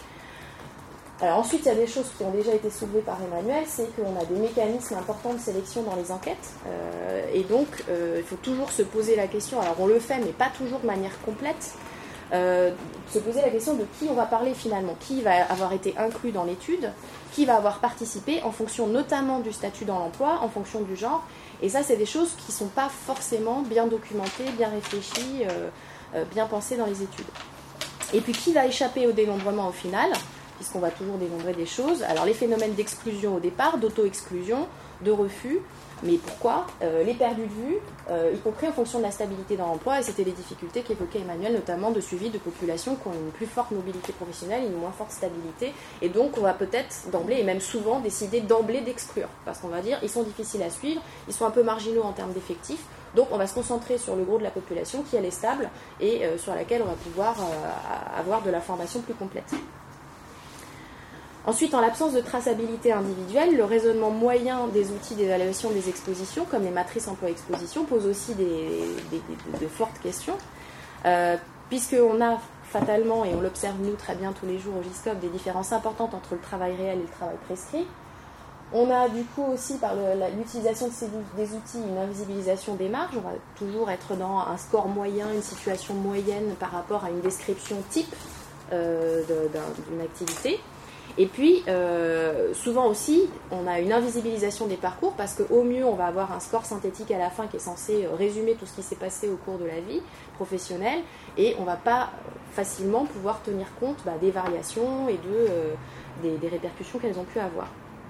Alors ensuite, il y a des choses qui ont déjà été soulevées par Emmanuel, c'est qu'on a des mécanismes importants de sélection dans les enquêtes, euh, et donc euh, il faut toujours se poser la question, alors on le fait, mais pas toujours de manière complète, Euh, se poser la question de qui on va parler finalement, qui va avoir été inclus dans l'étude, qui va avoir participé en fonction notamment du statut dans l'emploi, en fonction du genre, et ça c'est des choses qui ne sont pas forcément bien documentées, bien réfléchies, euh, euh, bien pensées dans les études. Et puis qui va échapper au dénombrement au final, puisqu'on va toujours dénombrer des choses. Alors les phénomènes d'exclusion au départ, d'auto-exclusion, de refus. Mais pourquoi euh, les perdus de vue, euh, y compris en fonction de la stabilité dans l'emploi, et c'était les difficultés qu'évoquait Emmanuel, notamment de suivi de populations qui ont une plus forte mobilité professionnelle, une moins forte stabilité, et donc on va peut-être d'emblée, et même souvent, décider d'emblée d'exclure, parce qu'on va dire, ils sont difficiles à suivre, ils sont un peu marginaux en termes d'effectifs, donc on va se concentrer sur le gros de la population qui elle est stable, et euh, sur laquelle on va pouvoir euh, avoir de la formation plus complète. Ensuite, en l'absence de traçabilité individuelle, le raisonnement moyen des outils d'évaluation des expositions, comme les matrices emploi-exposition, pose aussi des, des, des, de fortes questions, euh, puisqu'on a fatalement, et on l'observe nous très bien tous les jours au GISCOP, des différences importantes entre le travail réel et le travail prescrit. On a du coup aussi, par le, la, l'utilisation de ces, des outils, une invisibilisation des marges. On va toujours être dans un score moyen, une situation moyenne par rapport à une description type euh, de, d'un, d'une activité. Et puis, euh, souvent aussi, on a une invisibilisation des parcours parce qu'au mieux, on va avoir un score synthétique à la fin qui est censé résumer tout ce qui s'est passé au cours de la vie professionnelle et on ne va pas facilement pouvoir tenir compte bah, des variations et de, euh, des, des répercussions qu'elles ont pu avoir.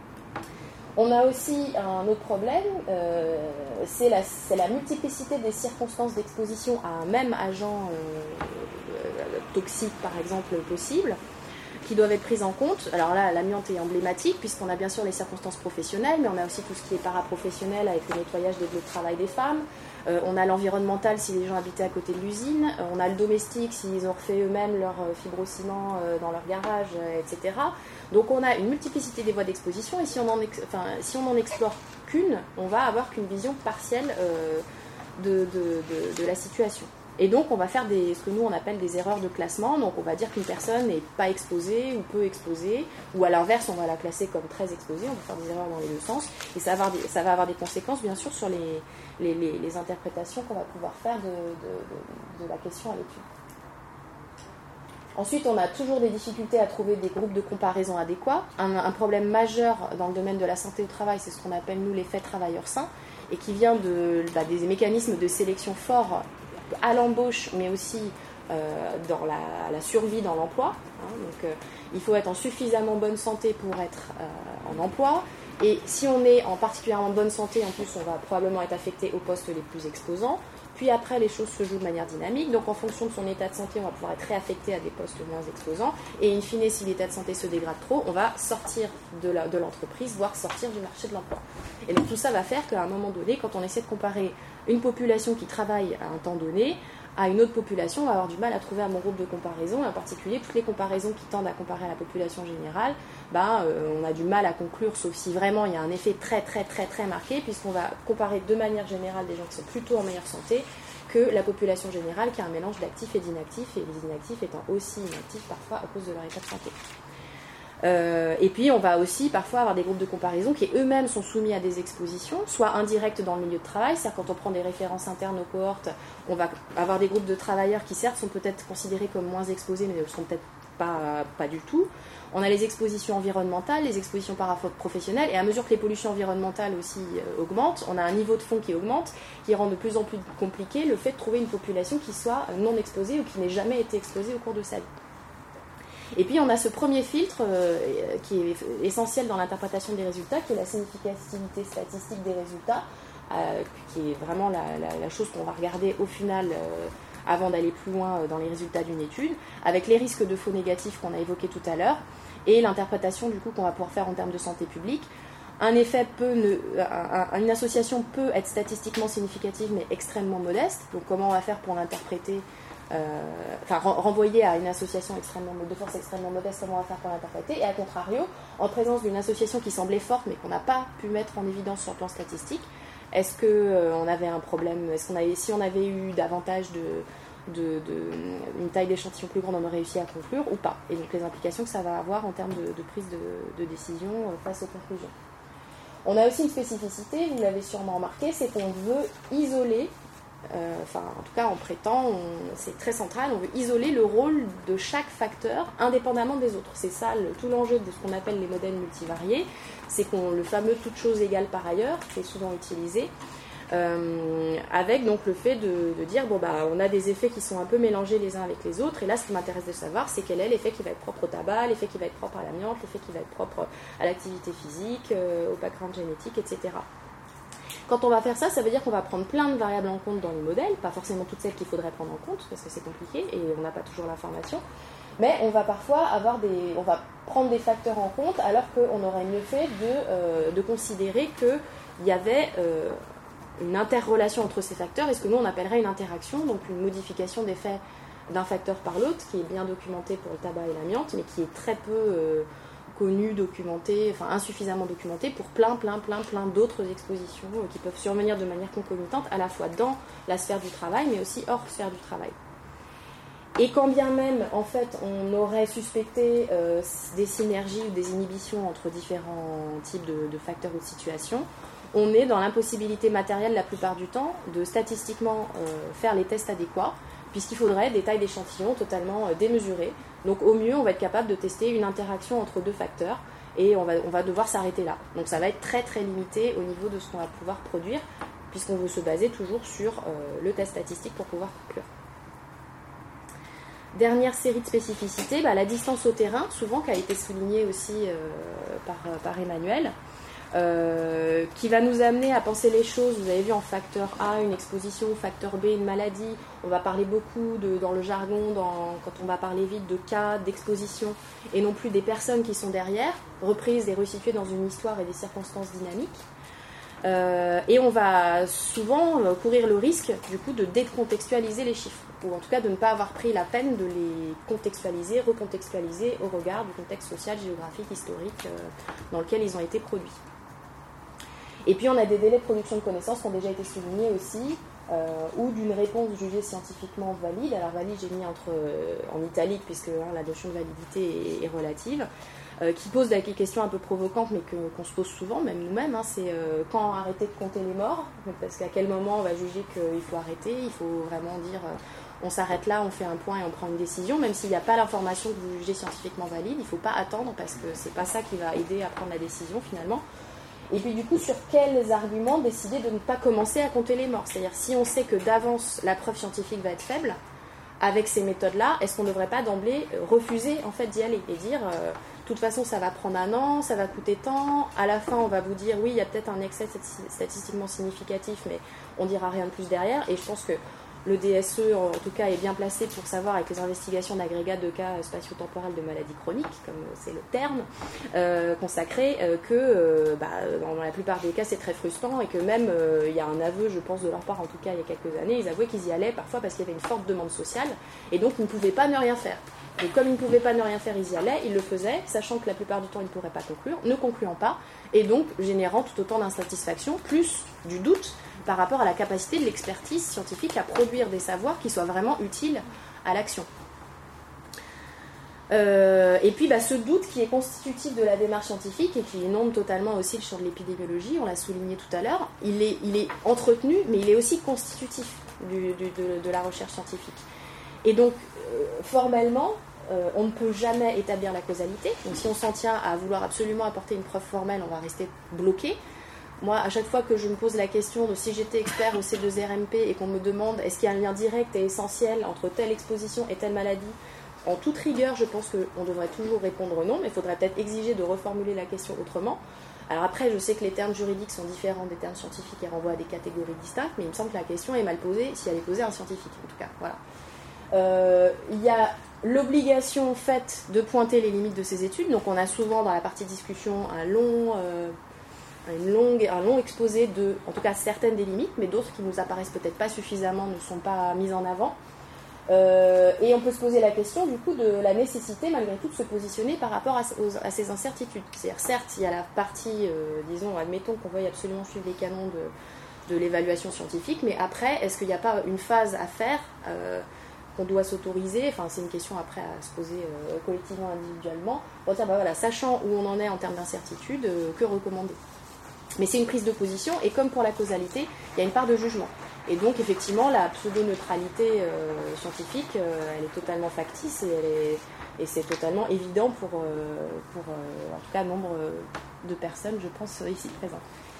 On a aussi un autre problème, euh, c'est, la, c'est la multiplicité des circonstances d'exposition à un même agent euh, euh, toxique, par exemple, possible, qui doivent être prises en compte. Alors là, l'amiante est emblématique, puisqu'on a bien sûr les circonstances professionnelles, mais on a aussi tout ce qui est paraprofessionnel avec le nettoyage des lieux de travail des femmes. Euh, on a l'environnemental si les gens habitaient à côté de l'usine. Euh, on a le domestique s'ils ont refait eux-mêmes leur euh, fibrociment euh, dans leur garage, euh, et cetera. Donc on a une multiplicité des voies d'exposition, et si on en, ex- enfin, si on en explore qu'une, on va avoir qu'une vision partielle euh, de, de, de, de la situation. Et donc, on va faire des, ce que nous, on appelle des erreurs de classement. Donc, on va dire qu'une personne n'est pas exposée ou peu exposée, ou à l'inverse, on va la classer comme très exposée. On va faire des erreurs dans les deux sens. Et ça va avoir des, ça va avoir des conséquences, bien sûr, sur les, les, les, les interprétations qu'on va pouvoir faire de, de, de, de la question à l'étude. Ensuite, on a toujours des difficultés à trouver des groupes de comparaison adéquats. Un, un problème majeur dans le domaine de la santé au travail, c'est ce qu'on appelle, nous, l'effet travailleurs sains, et qui vient de, bah, des mécanismes de sélection forts à l'embauche, mais aussi euh, dans la, la survie dans l'emploi. Hein, donc, euh, il faut être en suffisamment bonne santé pour être euh, en emploi. Et si on est en particulièrement bonne santé, en plus, on va probablement être affecté aux postes les plus exposants. Puis après, les choses se jouent de manière dynamique. Donc, en fonction de son état de santé, on va pouvoir être réaffecté à des postes moins exposants. Et in fine, si l'état de santé se dégrade trop, on va sortir de, la, de l'entreprise, voire sortir du marché de l'emploi. Et donc, tout ça va faire qu'à un moment donné, quand on essaie de comparer une population qui travaille à un temps donné à une autre population, on va avoir du mal à trouver un bon groupe de comparaison. Et en particulier, toutes les comparaisons qui tendent à comparer à la population générale, bah, euh, on a du mal à conclure, sauf si vraiment il y a un effet très très très très marqué, puisqu'on va comparer de manière générale des gens qui sont plutôt en meilleure santé que la population générale qui a un mélange d'actifs et d'inactifs, et les inactifs étant aussi inactifs parfois à cause de leur état de santé. Euh, et puis on va aussi parfois avoir des groupes de comparaison qui eux-mêmes sont soumis à des expositions, soit indirectes dans le milieu de travail, c'est-à-dire quand on prend des références internes aux cohortes, on va avoir des groupes de travailleurs qui certes sont peut-être considérés comme moins exposés, mais ne le sont peut-être pas, pas du tout. On a les expositions environnementales, les expositions paraprofessionnelles, et à mesure que les pollutions environnementales aussi euh, augmentent, on a un niveau de fond qui augmente, qui rend de plus en plus compliqué le fait de trouver une population qui soit non exposée ou qui n'ait jamais été exposée au cours de sa vie. Et puis on a ce premier filtre euh, qui est essentiel dans l'interprétation des résultats, qui est la significativité statistique des résultats, euh, qui est vraiment la, la, la chose qu'on va regarder au final euh, avant d'aller plus loin euh, dans les résultats d'une étude, avec les risques de faux négatifs qu'on a évoqués tout à l'heure, et l'interprétation du coup qu'on va pouvoir faire en termes de santé publique. Un effet peut ne, un, une association peut être statistiquement significative mais extrêmement modeste, donc comment on va faire pour l'interpréter? Euh, enfin, renvoyer à une association extrêmement, de force extrêmement modeste, comment on va faire pour l'interpréter, et à contrario, en présence d'une association qui semblait forte mais qu'on n'a pas pu mettre en évidence sur le plan statistique, est-ce qu'on euh, avait un problème, est-ce qu'on avait, si on avait eu davantage de, de, de une taille d'échantillon plus grande, on aurait réussi à conclure ou pas, et donc les implications que ça va avoir en termes de, de prise de, de décision face aux conclusions. On a aussi une spécificité, vous l'avez sûrement remarqué, c'est qu'on veut isoler, Euh, enfin en tout cas on prétend, on, c'est très central, on veut isoler le rôle de chaque facteur indépendamment des autres. C'est ça le, tout l'enjeu de ce qu'on appelle les modèles multivariés, c'est qu'on le fameux toute chose égale par ailleurs, qui est souvent utilisé, Euh, avec donc le fait de, de dire bon bah on a des effets qui sont un peu mélangés les uns avec les autres, et là ce qui m'intéresse de savoir c'est quel est l'effet qui va être propre au tabac, l'effet qui va être propre à l'amiante, l'effet qui va être propre à l'activité physique, euh, au background génétique, et cetera. Quand on va faire ça, ça veut dire qu'on va prendre plein de variables en compte dans le modèle, pas forcément toutes celles qu'il faudrait prendre en compte parce que c'est compliqué et on n'a pas toujours l'information, mais on va parfois avoir des, on va prendre des facteurs en compte alors qu'on aurait mieux fait de, euh, de considérer qu'il y avait euh, une interrelation entre ces facteurs et ce que nous on appellerait une interaction, donc une modification d'effet d'un facteur par l'autre, qui est bien documenté pour le tabac et l'amiante, mais qui est très peu euh, connu, documenté, enfin insuffisamment documenté pour plein, plein, plein, plein d'autres expositions euh, qui peuvent survenir de manière concomitante, à la fois dans la sphère du travail, mais aussi hors sphère du travail. Et quand bien même, en fait, on aurait suspecté euh, des synergies ou des inhibitions entre différents types de, de facteurs ou de situations, on est dans l'impossibilité matérielle la plupart du temps de statistiquement euh, faire les tests adéquats, puisqu'il faudrait des tailles d'échantillons totalement euh, démesurées. Donc au mieux, on va être capable de tester une interaction entre deux facteurs, et on va, on va devoir s'arrêter là. Donc ça va être très très limité au niveau de ce qu'on va pouvoir produire, puisqu'on veut se baser toujours sur euh, le test statistique pour pouvoir conclure. Dernière série de spécificités, bah, la distance au terrain, souvent qui a été soulignée aussi euh, par, par Emmanuel, euh, qui va nous amener à penser les choses. Vous avez vu en facteur A une exposition, facteur B une maladie. On va parler beaucoup de, dans le jargon, dans, quand on va parler vite de cas, d'exposition, et non plus des personnes qui sont derrière, reprises et resituées dans une histoire et des circonstances dynamiques. Euh, et on va souvent euh, courir le risque du coup de décontextualiser les chiffres, ou en tout cas de ne pas avoir pris la peine de les contextualiser, recontextualiser au regard du contexte social, géographique, historique euh, dans lequel ils ont été produits. Et puis on a des délais de production de connaissances qui ont déjà été soulignés aussi, euh, ou d'une réponse jugée scientifiquement valide. Alors valide j'ai mis entre, euh, en italique puisque hein, la notion de validité est, est relative. Euh, qui pose des questions un peu provocantes, mais que, qu'on se pose souvent, même nous-mêmes, hein, c'est euh, quand arrêter de compter les morts, parce qu'à quel moment on va juger qu'il faut arrêter, il faut vraiment dire euh, on s'arrête là, on fait un point et on prend une décision, même s'il n'y a pas l'information que vous jugez scientifiquement valide, il ne faut pas attendre, parce que c'est pas ça qui va aider à prendre la décision finalement. Et puis du coup, sur quels arguments décider de ne pas commencer à compter les morts, c'est-à-dire si on sait que d'avance la preuve scientifique va être faible, avec ces méthodes-là, est-ce qu'on ne devrait pas d'emblée refuser en fait d'y aller et dire euh, de toute façon ça va prendre un an, ça va coûter tant, à la fin on va vous dire oui il y a peut-être un excès statistiquement significatif mais on dira rien de plus derrière, et je pense que le D S E en tout cas est bien placé pour savoir avec les investigations d'agrégats de cas spatio-temporels de maladies chroniques, comme c'est le terme euh, consacré, euh, que euh, bah, dans la plupart des cas c'est très frustrant, et que même euh, il y a un aveu je pense de leur part en tout cas il y a quelques années, ils avouaient qu'ils y allaient parfois parce qu'il y avait une forte demande sociale et donc ils ne pouvaient pas ne rien faire. Et comme ils ne pouvaient pas ne rien faire, ils y allaient, ils le faisaient, sachant que la plupart du temps ils ne pourraient pas conclure, ne concluant pas, et donc générant tout autant d'insatisfaction, plus du doute par rapport à la capacité de l'expertise scientifique à produire des savoirs qui soient vraiment utiles à l'action. Euh, et puis bah, ce doute qui est constitutif de la démarche scientifique et qui inonde totalement aussi le champ de l'épidémiologie, on l'a souligné tout à l'heure, il est, il est entretenu, mais il est aussi constitutif du, du, de, de la recherche scientifique. Et donc, euh, formellement, euh, on ne peut jamais établir la causalité. Donc si on s'en tient à vouloir absolument apporter une preuve formelle, on va rester bloqué. Moi, à chaque fois que je me pose la question de si j'étais expert au C deux R M P et qu'on me demande est-ce qu'il y a un lien direct et essentiel entre telle exposition et telle maladie, en toute rigueur, je pense qu'on devrait toujours répondre non, mais il faudrait peut-être exiger de reformuler la question autrement. Alors après, je sais que les termes juridiques sont différents des termes scientifiques et renvoient à des catégories distinctes, mais il me semble que la question est mal posée si elle est posée à un scientifique, en tout cas. Voilà. Euh, il y a l'obligation faite de pointer les limites de ces études, donc on a souvent dans la partie discussion un long, euh, une longue, un long exposé de, en tout cas certaines des limites, mais d'autres qui nous apparaissent peut-être pas suffisamment ne sont pas mises en avant. Euh, et on peut se poser la question du coup de la nécessité malgré tout de se positionner par rapport à, aux, à ces incertitudes. C'est-à-dire certes il y a la partie, euh, disons, admettons qu'on veuille absolument suivre les canons de, de l'évaluation scientifique, mais après est-ce qu'il n'y a pas une phase à faire euh, qu'on doit s'autoriser, enfin c'est une question après à se poser euh, collectivement, individuellement, pour dire bah voilà, sachant où on en est en termes d'incertitude, euh, que recommander. Mais c'est une prise de position, et comme pour la causalité, il y a une part de jugement. Et donc effectivement la pseudo-neutralité euh, scientifique, euh, elle est totalement factice, et, elle est, et c'est totalement évident pour, euh, pour euh, en tout cas nombre de personnes, je pense, ici présentes.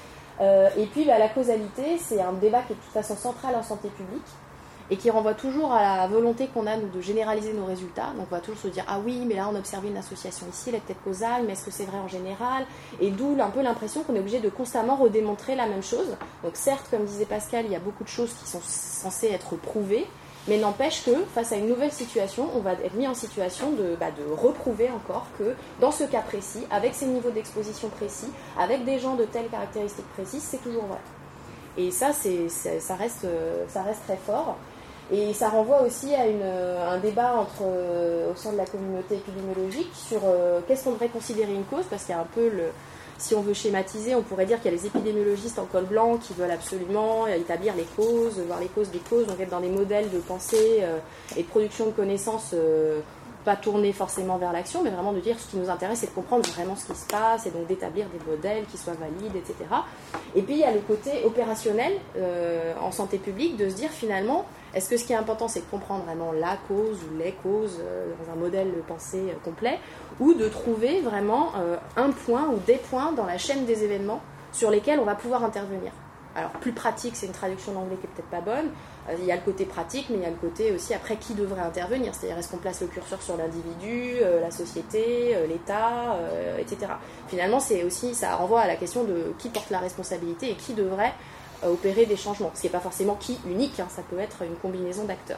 Euh, et puis bah, la causalité, c'est un débat qui est de toute façon central en santé publique et qui renvoie toujours à la volonté qu'on a nous, de généraliser nos résultats. Donc on va toujours se dire ah oui, mais là on a observé une association ici, elle est peut-être causale, mais est-ce que c'est vrai en général? Et d'où un peu l'impression qu'on est obligé de constamment redémontrer la même chose. Donc certes, comme disait Pascal, il y a beaucoup de choses qui sont censées être prouvées, mais n'empêche que face à une nouvelle situation, on va être mis en situation de, bah, de reprouver encore que dans ce cas précis, avec ces niveaux d'exposition précis, avec des gens de telles caractéristiques précises, c'est toujours vrai. Et ça, c'est, c'est, ça, reste, ça reste très fort. Et ça renvoie aussi à une, un débat entre, euh, au sein de la communauté épidémiologique sur euh, qu'est-ce qu'on devrait considérer une cause, parce qu'il y a un peu le... Si on veut schématiser, on pourrait dire qu'il y a les épidémiologistes en col blanc qui veulent absolument établir les causes, voir les causes des causes, donc être dans des modèles de pensée euh, et de production de connaissances, euh, pas tournés forcément vers l'action, mais vraiment de dire ce qui nous intéresse, c'est de comprendre vraiment ce qui se passe, et donc d'établir des modèles qui soient valides, et cetera. Et puis il y a le côté opérationnel euh, en santé publique, de se dire finalement, est-ce que ce qui est important, c'est de comprendre vraiment la cause ou les causes euh, dans un modèle de pensée euh, complet, ou de trouver vraiment euh, un point ou des points dans la chaîne des événements sur lesquels on va pouvoir intervenir. Alors, plus pratique, c'est une traduction d'anglais qui est peut-être pas bonne. Euh, il y a le côté pratique, mais il y a le côté aussi après qui devrait intervenir. C'est-à-dire, est-ce qu'on place le curseur sur l'individu, euh, la société, euh, l'État, euh, et cetera. Finalement, c'est aussi, ça renvoie à la question de qui porte la responsabilité et qui devrait euh, opérer des changements. Ce qui n'est pas forcément qui unique, hein, ça peut être une combinaison d'acteurs.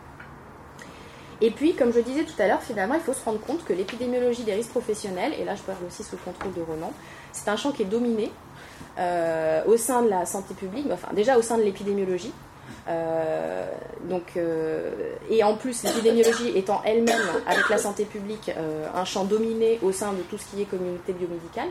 Et puis, comme je disais tout à l'heure, finalement, il faut se rendre compte que l'épidémiologie des risques professionnels, et là je parle aussi sous le contrôle de Renan, c'est un champ qui est dominé euh, au sein de la santé publique, enfin déjà au sein de l'épidémiologie. Euh, donc, euh, et en plus, l'épidémiologie étant elle-même, avec la santé publique, euh, un champ dominé au sein de tout ce qui est communauté biomédicale.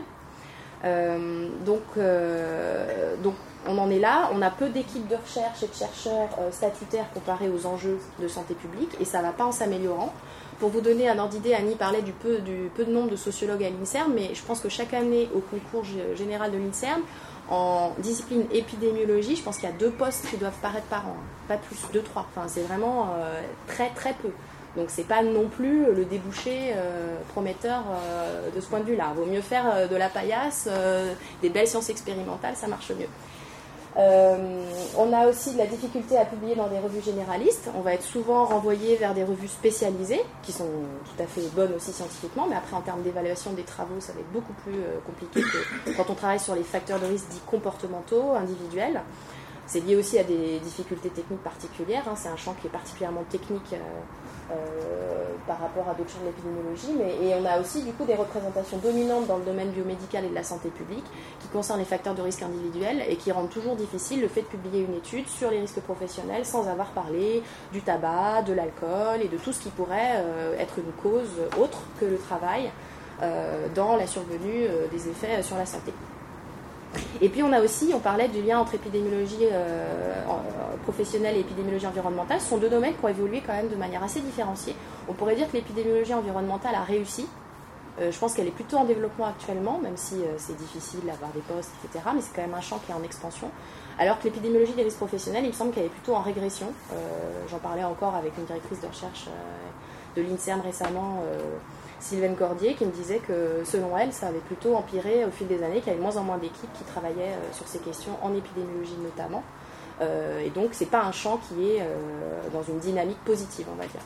Euh, donc, euh, donc, on en est là. On a peu d'équipes de recherche et de chercheurs euh, statutaires comparés aux enjeux de santé publique, et ça ne va pas en s'améliorant. Pour vous donner un ordre d'idée, Annie parlait du peu, du peu de nombre de sociologues à l'INSERM, mais je pense que chaque année, au concours général de l'INSERM, en discipline épidémiologie, je pense qu'il y a deux postes qui doivent paraître par an, pas plus, deux, trois. Enfin, c'est vraiment euh, très, très peu. Donc c'est pas non plus le débouché euh, prometteur euh, de ce point de vue-là. Il vaut mieux faire euh, de la paillasse, euh, des belles sciences expérimentales, ça marche mieux. Euh, on a aussi de la difficulté à publier dans des revues généralistes. On va être souvent renvoyé vers des revues spécialisées, qui sont tout à fait bonnes aussi scientifiquement, mais après en termes d'évaluation des travaux, ça va être beaucoup plus euh, compliqué que quand on travaille sur les facteurs de risque dits comportementaux, individuels. C'est lié aussi à des difficultés techniques particulières, hein. C'est un champ qui est particulièrement technique euh, euh, par rapport à d'autres champs de l'épidémiologie, mais, et on a aussi du coup des représentations dominantes dans le domaine biomédical et de la santé publique qui concernent les facteurs de risque individuels et qui rendent toujours difficile le fait de publier une étude sur les risques professionnels sans avoir parlé du tabac, de l'alcool et de tout ce qui pourrait euh, être une cause autre que le travail euh, dans la survenue euh, des effets sur la santé. Et puis on a aussi, on parlait du lien entre épidémiologie euh, professionnelle et épidémiologie environnementale. Ce sont deux domaines qui ont évolué quand même de manière assez différenciée. On pourrait dire que l'épidémiologie environnementale a réussi. Euh, je pense qu'elle est plutôt en développement actuellement, même si euh, c'est difficile d'avoir des postes, et cetera. Mais c'est quand même un champ qui est en expansion. Alors que l'épidémiologie des risques professionnels, il me semble qu'elle est plutôt en régression. Euh, j'en parlais encore avec une directrice de recherche euh, de l'INSERM récemment, euh, Sylvaine Cordier, qui me disait que selon elle, ça avait plutôt empiré au fil des années, qu'il y avait de moins en moins d'équipes qui travaillaient euh, sur ces questions, en épidémiologie notamment. Euh, et donc, c'est pas un champ qui est euh, dans une dynamique positive, on va dire.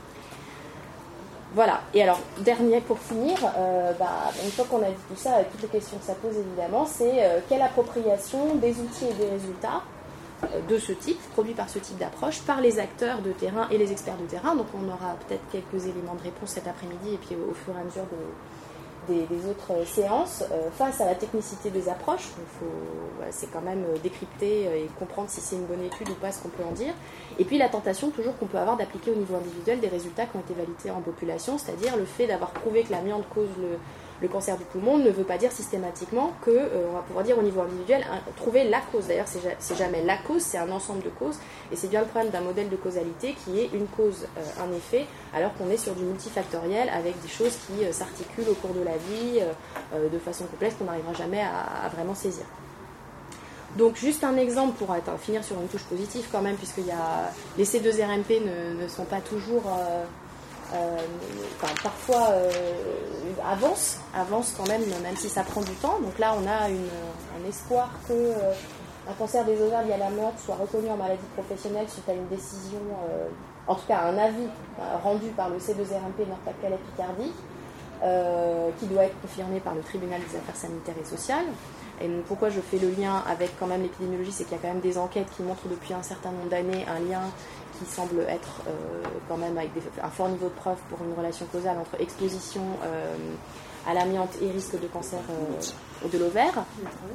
Voilà. Et alors, dernier pour finir, euh, bah, une fois qu'on a dit tout ça, avec toutes les questions que ça pose évidemment, c'est euh, quelle appropriation des outils et des résultats de ce type, produits par ce type d'approche, par les acteurs de terrain et les experts de terrain. Donc on aura peut-être quelques éléments de réponse cet après-midi et puis au, au fur et à mesure de, des, des autres séances. Euh, face à la technicité des approches, il faut, voilà, c'est quand même décrypter et comprendre si c'est une bonne étude ou pas, ce qu'on peut en dire. Et puis la tentation toujours qu'on peut avoir d'appliquer au niveau individuel des résultats qui ont été validés en population, c'est-à-dire le fait d'avoir prouvé que l'amiante cause le Le cancer du poumon ne veut pas dire systématiquement qu'on euh, va pouvoir dire au niveau individuel, hein, trouver la cause. D'ailleurs, c'est, c'est jamais la cause, c'est un ensemble de causes. Et c'est bien le problème d'un modèle de causalité qui est une cause, euh, un effet, alors qu'on est sur du multifactoriel avec des choses qui euh, s'articulent au cours de la vie euh, euh, de façon complexe qu'on n'arrivera jamais à, à vraiment saisir. Donc juste un exemple pour attends, finir sur une touche positive quand même, puisque y a, les C deux R M P ne, ne sont pas toujours... Euh, euh, enfin, parfois euh, avance, avance quand même, même si ça prend du temps. Donc là, on a une, un espoir que euh, un cancer des ovaires lié à l'amiante soit reconnu en maladie professionnelle suite à une décision, euh, en tout cas un avis euh, rendu par le C deux R M P Nord-Pas-de-Calais-Picardie, euh, qui doit être confirmé par le tribunal des affaires sanitaires et sociales. Et donc, pourquoi je fais le lien avec quand même l'épidémiologie, c'est qu'il y a quand même des enquêtes qui montrent depuis un certain nombre d'années un lien qui semble être euh, quand même avec des, un fort niveau de preuve pour une relation causale entre exposition euh, à l'amiante et risque de cancer euh, de l'ovaire.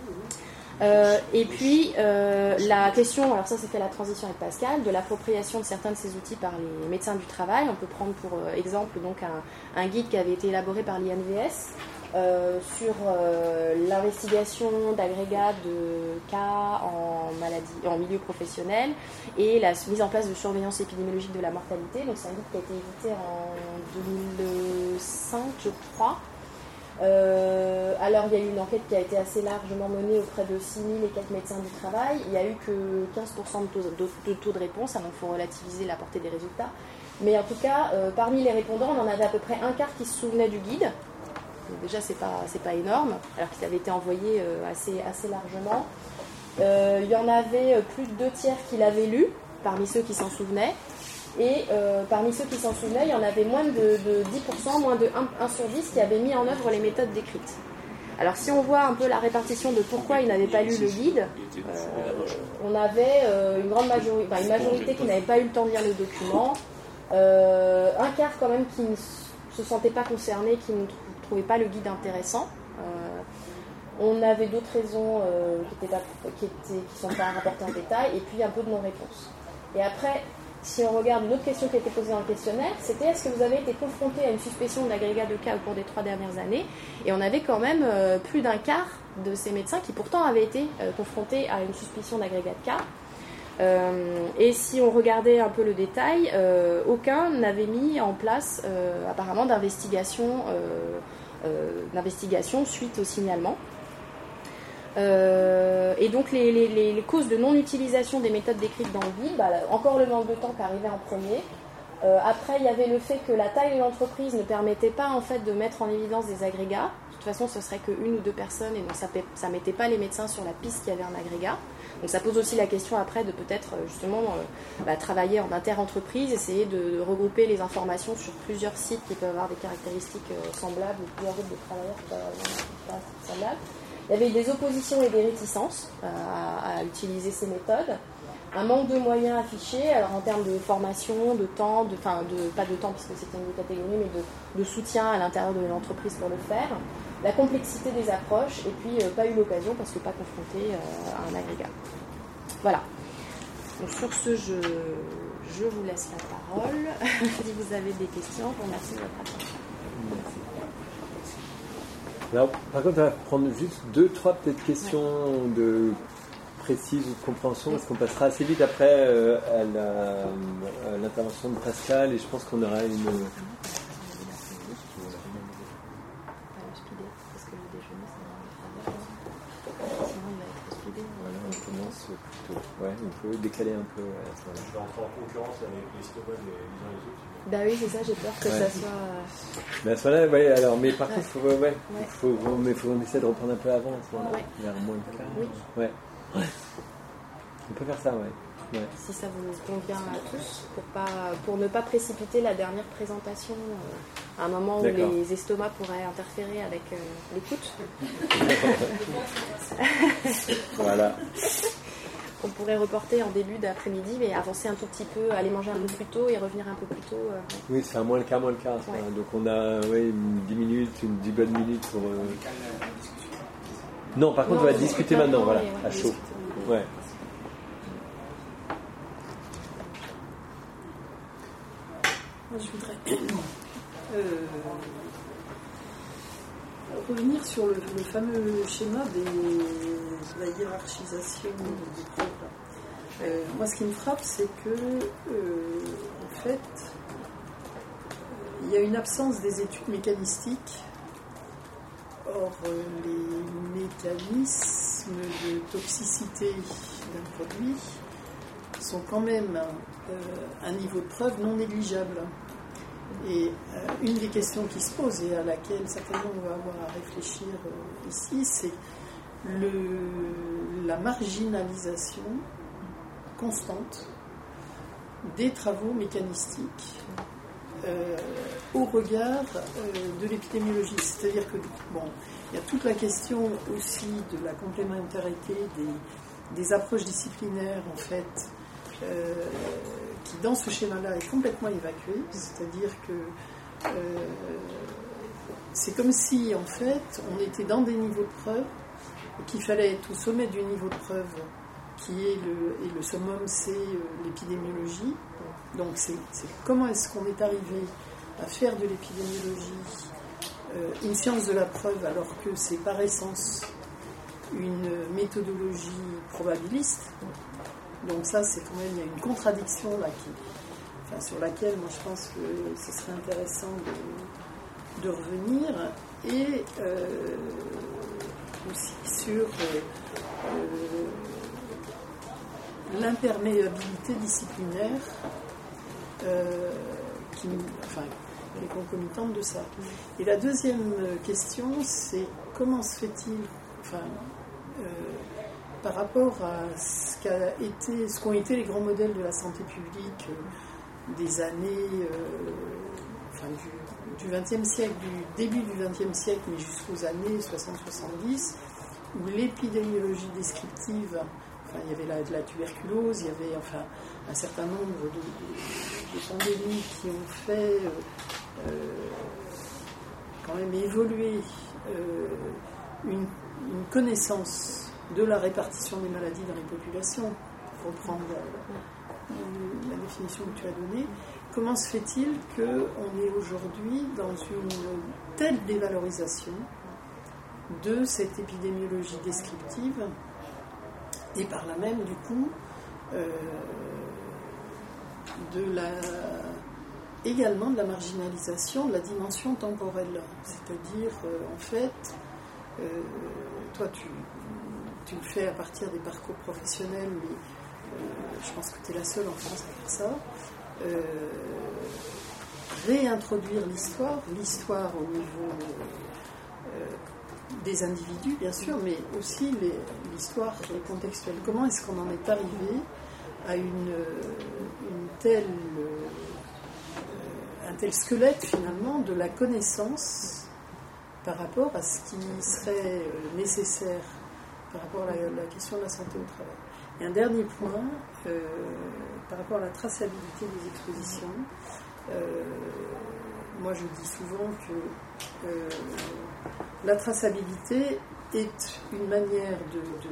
Euh, et puis euh, la question, alors ça c'est fait la transition avec Pascal, de l'appropriation de certains de ces outils par les médecins du travail. On peut prendre pour euh, exemple donc un, un guide qui avait été élaboré par l'I N V S euh, sur euh, l'investigation d'agrégats de cas en maladie, en milieu professionnel et la mise en place de surveillance épidémiologique de la mortalité. Donc c'est un guide qui a été édité en deux mille cinq je crois. Euh, alors il y a eu une enquête qui a été assez largement menée auprès de six mille et quelques médecins du travail. Il n'y a eu que quinze pour cent de taux de, de, taux de réponse, alors il faut relativiser la portée des résultats. Mais en tout cas, euh, parmi les répondants, on en avait à peu près un quart qui se souvenait du guide. Donc déjà, c'est pas, c'est pas énorme, alors qu'il avait été envoyé euh, assez, assez largement. Euh, il y en avait plus de deux tiers qui l'avaient lu, parmi ceux qui s'en souvenaient. Et euh, parmi ceux qui s'en souvenaient, il y en avait moins de, de dix pour cent, moins de un sur dix qui avaient mis en œuvre les méthodes décrites. Alors si on voit un peu la répartition de pourquoi ils n'avaient pas lu le guide, euh, on avait euh, une grande majorité, enfin, une majorité qui n'avait pas eu le temps de lire le document, euh, un quart quand même qui ne se sentait pas concerné, qui ne trouvait pas le guide intéressant. Euh, on avait d'autres raisons euh, qui ne qui étaient, qui sont pas rapportées en détail, et puis un peu de non-réponse. Et après, si on regarde une autre question qui a été posée dans le questionnaire, c'était est-ce que vous avez été confronté à une suspicion d'agrégat de cas au cours des trois dernières années? Et on avait quand même euh, plus d'un quart de ces médecins qui pourtant avaient été euh, confrontés à une suspicion d'agrégat de cas. Euh, et si on regardait un peu le détail, euh, aucun n'avait mis en place euh, apparemment d'investigation, euh, euh, d'investigation suite au signalement. Euh, et donc les, les, les causes de non-utilisation des méthodes décrites dans le guide, bah, encore le manque de temps qui arrivait en premier. Euh, après, il y avait le fait que la taille de l'entreprise ne permettait pas en fait de mettre en évidence des agrégats. De toute façon, ce serait qu'une ou deux personnes et donc ça ne mettait pas les médecins sur la piste qu'il y avait un agrégat. Donc ça pose aussi la question après de peut-être justement euh, bah, travailler en inter-entreprise, essayer de, de regrouper les informations sur plusieurs sites qui peuvent avoir des caractéristiques euh, semblables ou plusieurs groupes de travailleurs qui peuvent avoir des caractéristiques semblables. Il y avait des oppositions et des réticences à, à utiliser ces méthodes. Un manque de moyens affichés, alors en termes de formation, de temps, de, enfin de, pas de temps puisque c'était une catégorie, mais de, de soutien à l'intérieur de l'entreprise pour le faire. La complexité des approches, et puis euh, pas eu l'occasion parce que pas confronté euh, à un agrégat. Voilà. Donc sur ce, je, je vous laisse la parole. Si vous avez des questions, je vous remercie de votre attention. Alors, par contre, on va prendre juste deux, trois peut-être questions ouais. de précises ou de compréhension, parce qu'on passera assez vite après euh, à, la, à l'intervention de Pascal, et je pense qu'on aura une... Voilà, on commence plutôt. Ouais, on peut décaler un peu. Ouais, voilà. Je vais entrer en concurrence avec les stomates les uns les autres. Bah oui, c'est ça, j'ai peur que ouais. ça soit. Mais à ce moment-là, ouais, alors, mais par ouais. contre, faut, ouais, ouais. faut, mais faut qu'on essaie de reprendre un peu avant, à ce moment-là, ouais. vers moins de quart. Oui. Ouais. ouais. On peut faire ça, ouais. ouais. Si ça vous convient à tous, pour, pas, pour ne pas précipiter la dernière présentation euh, à un moment où D'accord. les estomacs pourraient interférer avec euh, l'écoute. Voilà. On pourrait reporter en début d'après-midi, mais avancer un tout petit peu, aller manger un peu plus tôt et revenir un peu plus tôt. Euh, oui, c'est un moins le quart, moins le quart. Ouais. Donc on a ouais, une dix minutes, une dix bonnes minutes pour... Euh... Non, par contre, non, on va discuter maintenant, voilà, ouais, à chaud. Ouais. Moi, je voudrais euh, revenir sur le, le fameux schéma des, de la hiérarchisation des preuves. Euh, moi, ce qui me frappe, c'est que, euh, en fait, il y a une absence des études mécanistiques. Or, euh, les mécanismes de toxicité d'un produit sont quand même euh, un niveau de preuve non négligeable. Et euh, une des questions qui se pose et à laquelle certainement on va avoir à réfléchir euh, ici, c'est le, la marginalisation constante des travaux mécanistiques euh, au regard euh, de l'épidémiologie. C'est-à-dire que, bon, il y a toute la question aussi de la complémentarité des, des approches disciplinaires, en fait, euh, qui dans ce schéma-là est complètement évacuée. C'est-à-dire que euh, c'est comme si, en fait, on était dans des niveaux de preuve et qu'il fallait être au sommet du niveau de preuve qui est le, et le summum, c'est euh, l'épidémiologie. Donc c'est, c'est comment est-ce qu'on est arrivé à faire de l'épidémiologie euh, une science de la preuve alors que c'est par essence une méthodologie probabiliste. Donc ça, c'est quand même, il y a une contradiction là qui, enfin, sur laquelle moi je pense que ce serait intéressant de, de revenir. Et euh, aussi sur euh, euh, l'imperméabilité disciplinaire euh, qui, enfin, qui est concomitante de ça. Et la deuxième question, c'est comment se fait-il, enfin, euh, par rapport à ce qu'a été, ce qu'ont été les grands modèles de la santé publique euh, des années, euh, enfin, du vingtième siècle, du début du vingtième siècle, mais jusqu'aux années soixante soixante-dix, où l'épidémiologie descriptive, enfin, il y avait la, de la tuberculose, il y avait enfin, un certain nombre de, de, de pandémies qui ont fait euh, euh, quand même évoluer euh, une, une connaissance de la répartition des maladies dans les populations, pour reprendre la, la, la définition que tu as donnée. Comment se fait-il qu'on est aujourd'hui dans une telle dévalorisation de cette épidémiologie descriptive et par là même, du coup, euh, de la, également de la marginalisation de la dimension temporelle. C'est-à-dire, euh, en fait, euh, toi, tu, tu le fais à partir des parcours professionnels, mais euh, je pense que tu es la seule en France à faire ça. Euh, réintroduire l'histoire, l'histoire au niveau euh, des individus, bien sûr, mais aussi les, l'histoire contextuelle. Comment est-ce qu'on en est arrivé à une, une telle, euh, un tel squelette, finalement, de la connaissance par rapport à ce qui serait nécessaire par rapport à la, la question de la santé au travail. Et un dernier point, euh, par rapport à la traçabilité des expositions, euh, moi je dis souvent que euh, la traçabilité est une manière de, de,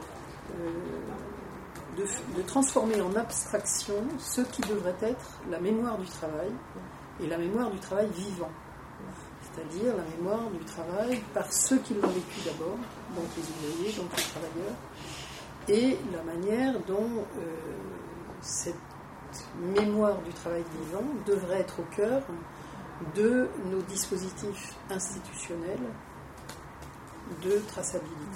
euh, de, de transformer en abstraction ce qui devrait être la mémoire du travail, et la mémoire du travail vivant. C'est-à-dire la mémoire du travail par ceux qui l'ont vécu d'abord, donc les ouvriers, donc les travailleurs, et la manière dont euh, cette mémoire du travail vivant devrait être au cœur de nos dispositifs institutionnels de traçabilité.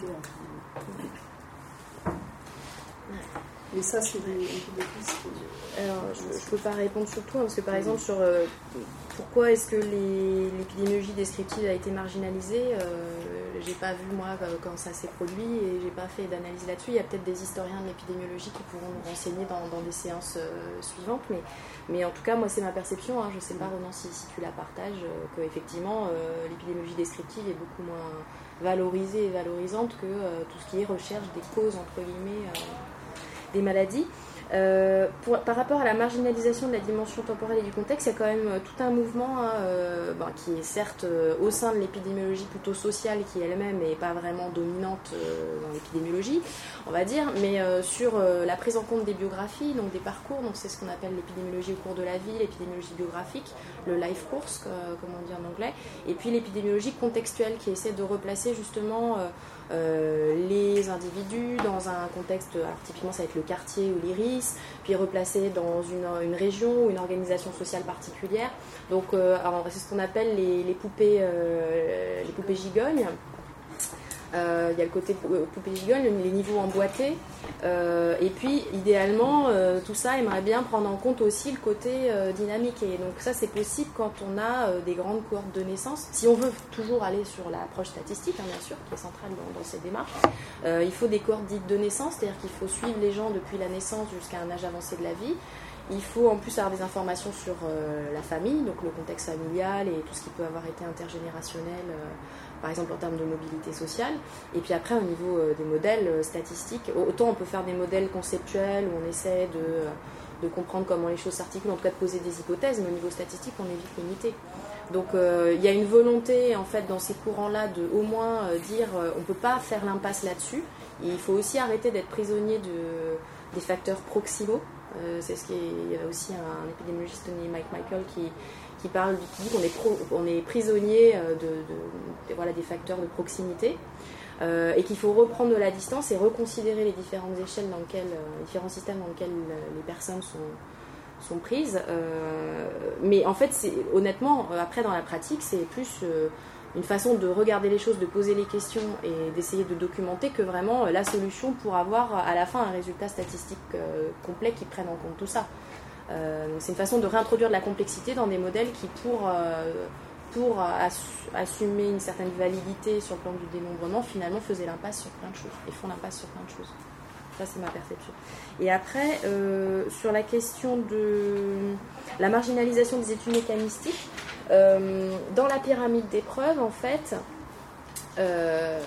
Mais ça, c'est des, des pistes. Alors, je ne peux pas répondre sur tout, hein, parce que par exemple, sur euh, pourquoi est-ce que les, l'épidémiologie descriptive a été marginalisée, euh, j'ai pas vu moi quand ça s'est produit et j'ai pas fait d'analyse là-dessus. Il y a peut-être des historiens de l'épidémiologie qui pourront nous renseigner dans, dans des séances euh, suivantes, mais, mais en tout cas, moi, c'est ma perception. Hein, je sais pas, Ronan, si, si tu la partages, euh, qu'effectivement, euh, l'épidémiologie descriptive est beaucoup moins valorisée et valorisante que euh, tout ce qui est recherche des causes, entre guillemets, euh, des maladies. Euh, pour, par rapport à la marginalisation de la dimension temporelle et du contexte, il y a quand même euh, tout un mouvement hein, euh, bon, qui est certes euh, au sein de l'épidémiologie plutôt sociale, qui elle-même n'est pas vraiment dominante euh, dans l'épidémiologie, on va dire, mais euh, sur euh, la prise en compte des biographies, donc des parcours, donc c'est ce qu'on appelle l'épidémiologie au cours de la vie, l'épidémiologie biographique, le life course, euh, comme on dit en anglais, et puis l'épidémiologie contextuelle qui essaie de replacer justement euh, Euh, les individus dans un contexte, alors typiquement ça va être le quartier ou l'iris, puis replacés dans une, une région ou une organisation sociale particulière. Donc euh, alors, c'est ce qu'on appelle les, les poupées euh, les poupées gigognes. Euh, il y a le côté poupée gigogne, les niveaux emboîtés. Euh, et puis, idéalement, euh, tout ça aimerait bien prendre en compte aussi le côté euh, dynamique. Et donc ça, c'est possible quand on a euh, des grandes cohortes de naissance. Si on veut toujours aller sur l'approche statistique, hein, bien sûr, qui est centrale dans, dans ces démarches, euh, il faut des cohortes dites de naissance, c'est-à-dire qu'il faut suivre les gens depuis la naissance jusqu'à un âge avancé de la vie. Il faut en plus avoir des informations sur euh, la famille, donc le contexte familial et tout ce qui peut avoir été intergénérationnel, euh, par exemple en termes de mobilité sociale. Et puis après, au niveau euh, des modèles euh, statistiques, autant on peut faire des modèles conceptuels où on essaie de, euh, de comprendre comment les choses s'articulent, en tout cas de poser des hypothèses, mais au niveau statistique, on est vite limité. Donc euh, il y a une volonté en fait dans ces courants-là de au moins euh, dire euh, on ne peut pas faire l'impasse là-dessus. Et il faut aussi arrêter d'être prisonnier de, des facteurs proximaux. Euh, c'est ce qui est, il y a aussi un, un épidémiologiste, Tony Mike Michael, qui, qui parle, qui dit qu'on est, pro, on est prisonnier de, de, de, voilà, des facteurs de proximité euh, et qu'il faut reprendre de la distance et reconsidérer les différentes échelles dans lesquelles, les différents systèmes dans lesquels les personnes sont, sont prises. Euh, mais en fait, c'est, honnêtement, après dans la pratique, c'est plus euh, une façon de regarder les choses, de poser les questions et d'essayer de documenter que vraiment la solution pour avoir à la fin un résultat statistique euh, complet qui prenne en compte tout ça. Euh, c'est une façon de réintroduire de la complexité dans des modèles qui, pour, euh, pour ass- assumer une certaine validité sur le plan du dénombrement, finalement faisaient l'impasse sur plein de choses et font l'impasse sur plein de choses. Ça, c'est ma perception. Et après, euh, sur la question de la marginalisation des études mécanistiques, euh, dans la pyramide des preuves, en fait, euh,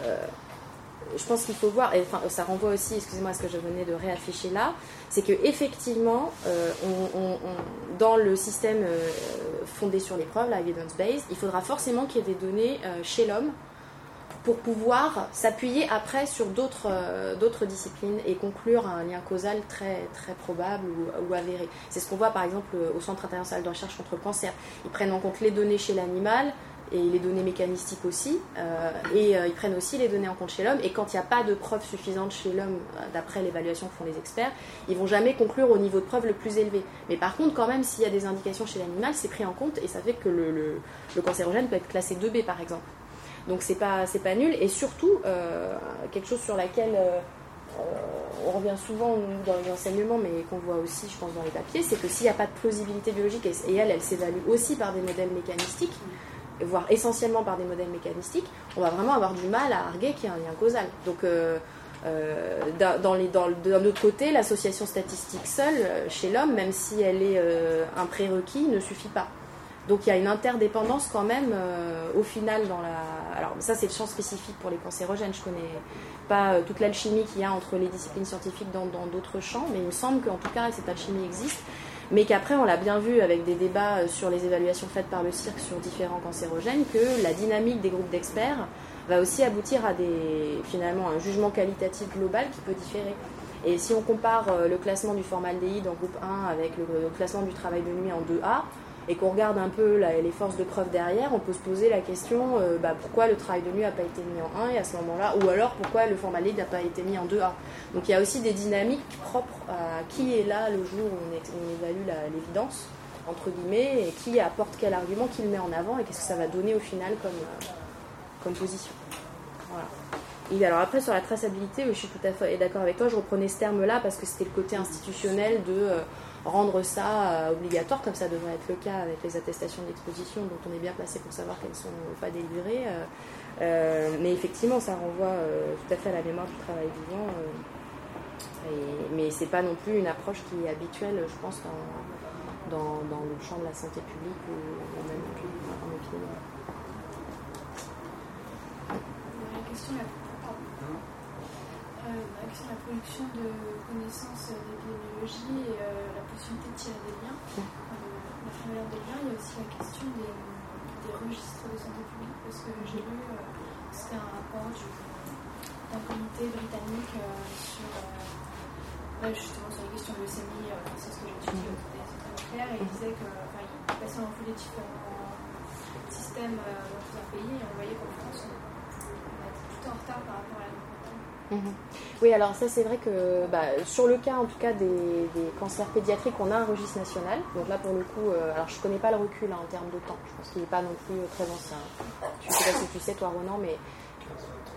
je pense qu'il faut voir, et enfin, ça renvoie aussi, excusez-moi, à ce que je venais de réafficher là, c'est qu'effectivement, euh, on, on, on, dans le système euh, fondé sur les preuves, la evidence-based, il faudra forcément qu'il y ait des données euh, chez l'homme pour pouvoir s'appuyer après sur d'autres, euh, d'autres disciplines et conclure un lien causal très, très probable ou, ou avéré. C'est ce qu'on voit par exemple au Centre international de recherche contre le cancer. Ils prennent en compte les données chez l'animal et les données mécanistiques aussi, euh, et euh, ils prennent aussi les données en compte chez l'homme, et quand il n'y a pas de preuves suffisantes chez l'homme, euh, d'après l'évaluation que font les experts, ils ne vont jamais conclure au niveau de preuve le plus élevé. Mais par contre, quand même, s'il y a des indications chez l'animal, c'est pris en compte, et ça fait que le, le, le cancérogène peut être classé deux B par exemple. Donc c'est pas, c'est pas nul, et surtout, euh, quelque chose sur laquelle euh, on revient souvent dans les enseignements, mais qu'on voit aussi, je pense, dans les papiers, c'est que s'il n'y a pas de plausibilité biologique, et elle, elle s'évalue aussi par des modèles mécanistiques, voire essentiellement par des modèles mécanistiques, on va vraiment avoir du mal à arguer qu'il y a un lien causal. Donc, euh, euh, dans les, dans, d'un autre côté, l'association statistique seule, chez l'homme, même si elle est euh, un prérequis, ne suffit pas. Donc, il y a une interdépendance quand même, euh, au final, dans la... Alors, ça, c'est le champ spécifique pour les cancérogènes. Je connais pas euh, toute l'alchimie qu'il y a entre les disciplines scientifiques dans, dans d'autres champs, mais il me semble qu'en tout cas, cette alchimie existe. Mais qu'après, on l'a bien vu avec des débats sur les évaluations faites par le C I R C sur différents cancérogènes, que la dynamique des groupes d'experts va aussi aboutir à des, finalement, un jugement qualitatif global qui peut différer. Et si on compare le classement du formaldéhyde en groupe un avec le classement du travail de nuit en deux A, et qu'on regarde un peu la, les forces de preuve derrière, on peut se poser la question euh, bah, pourquoi le travail de nuit n'a pas été mis en un et à ce moment-là, ou alors pourquoi le formaldéhyde n'a pas été mis en deux A. Donc il y a aussi des dynamiques propres à qui est là le jour où on, est, on évalue la, l'évidence, entre guillemets, et qui apporte quel argument, qui le met en avant, et qu'est-ce que ça va donner au final comme, euh, comme position. Voilà. Et alors après, sur la traçabilité, je suis tout à fait d'accord avec toi, je reprenais ce terme-là parce que c'était le côté institutionnel de... Euh, rendre ça euh, obligatoire, comme ça devrait être le cas avec les attestations d'exposition dont on est bien placé pour savoir qu'elles ne sont pas délivrées. Euh, euh, mais effectivement, ça renvoie euh, tout à fait à la mémoire du travail vivant. Euh, et, mais ce n'est pas non plus une approche qui est habituelle, je pense, dans, dans, dans le champ de la santé publique ou, ou même en épidémie. La question est Euh, la question de la production de connaissances d'épidémiologie et euh, la possibilité de tirer des liens, euh, la faveur des liens, il y a aussi la question des, des registres de santé publique, parce que j'ai lu, euh, c'était un rapport du, d'un comité britannique euh, sur, euh, justement sur les questions de leucémie, euh, c'est ce que j'étudie au côté des systèmes nucléaires, et il disait que, enfin, il passait en vue les différents systèmes euh, dans plusieurs pays, et on voyait qu'en France, on, on était tout en retard par rapport à la Mmh. Oui, alors ça c'est vrai que bah, sur le cas en tout cas des, des cancers pédiatriques, on a un registre national. Donc là pour le coup, euh, alors je ne connais pas le recul hein, en termes de temps, je pense qu'il n'est pas non plus euh, très ancien. Je ne sais pas si tu sais toi Ronan, mais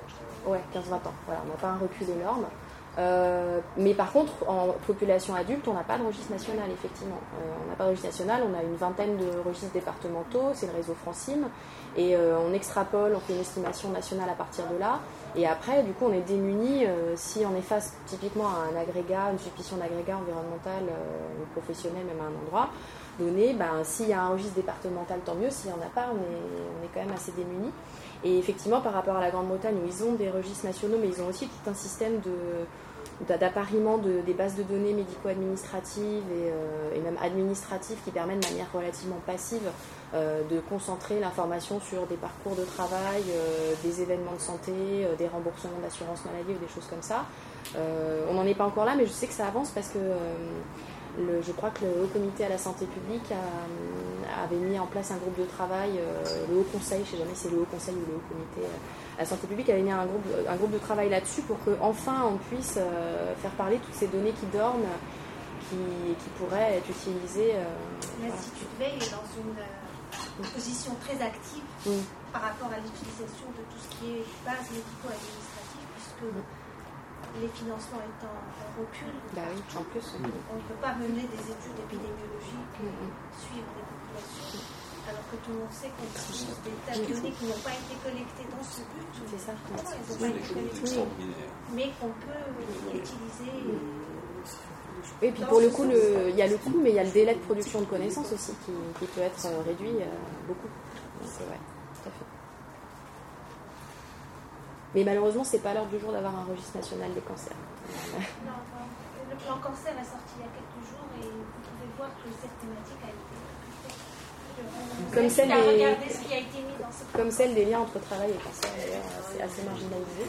Ouais, quinze vingt ans. Voilà, on n'a pas un recul énorme. Euh, mais par contre, en population adulte, on n'a pas de registre national, effectivement. Euh, on n'a pas de registre national, on a une vingtaine de registres départementaux, c'est le réseau Francim, et euh, on extrapole, on fait une estimation nationale à partir de là. Et après, du coup, on est démuni euh, si on est face typiquement à un agrégat, une suspicion d'agrégat environnemental euh, ou professionnel, même à un endroit donné, ben, s'il y a un registre départemental, tant mieux. S'il n'y en a pas, on est, on est quand même assez démunis. Et effectivement, par rapport à la Grande-Bretagne, où ils ont des registres nationaux, mais ils ont aussi tout un système de, d'appariement de, des bases de données médico-administratives et, euh, et même administratives qui permettent de manière relativement passive euh, de concentrer l'information sur des parcours de travail, euh, des événements de santé, euh, des remboursements d'assurance maladie ou des choses comme ça. Euh, on n'en est pas encore là, mais je sais que ça avance parce que euh, le, je crois que le Haut Comité à la Santé publique a, avait mis en place un groupe de travail, euh, le Haut Conseil, je ne sais jamais si c'est le Haut Conseil ou le Haut Comité euh, à la Santé publique, avait mis un groupe, un groupe de travail là-dessus pour qu'enfin on puisse euh, faire parler toutes ces données qui dorment, qui, qui pourraient être utilisées. Euh, L'Institut de veille est dans une, euh, une position très active mm. par rapport à l'utilisation de tout ce qui est base médico-administrative, puisque mm. les financements étant en recul, bah oui, en plus, on ne peut pas mener des études épidémiologiques, mm. suivre les populations, alors que tout le monde sait qu'on utilise des tas de données qui n'ont pas été collectées dans ce but. C'est ça. Non, elles n'ont pas été collectées, mais qu'on peut utiliser. Et puis pour le coup, le, il y a le coût, mais il y a le délai de production de connaissances aussi qui, qui peut être réduit euh, beaucoup. Donc, c'est vrai, tout à fait. Mais malheureusement, c'est pas à l'heure du jour d'avoir un registre national des cancers. Non, le plan cancer est sorti il y a quelques jours et vous pouvez voir que cette thématique a été comme celle, des, ce qui a été mis dans ce comme celle des liens entre travail et cancer, d'ailleurs, c'est assez marginalisé.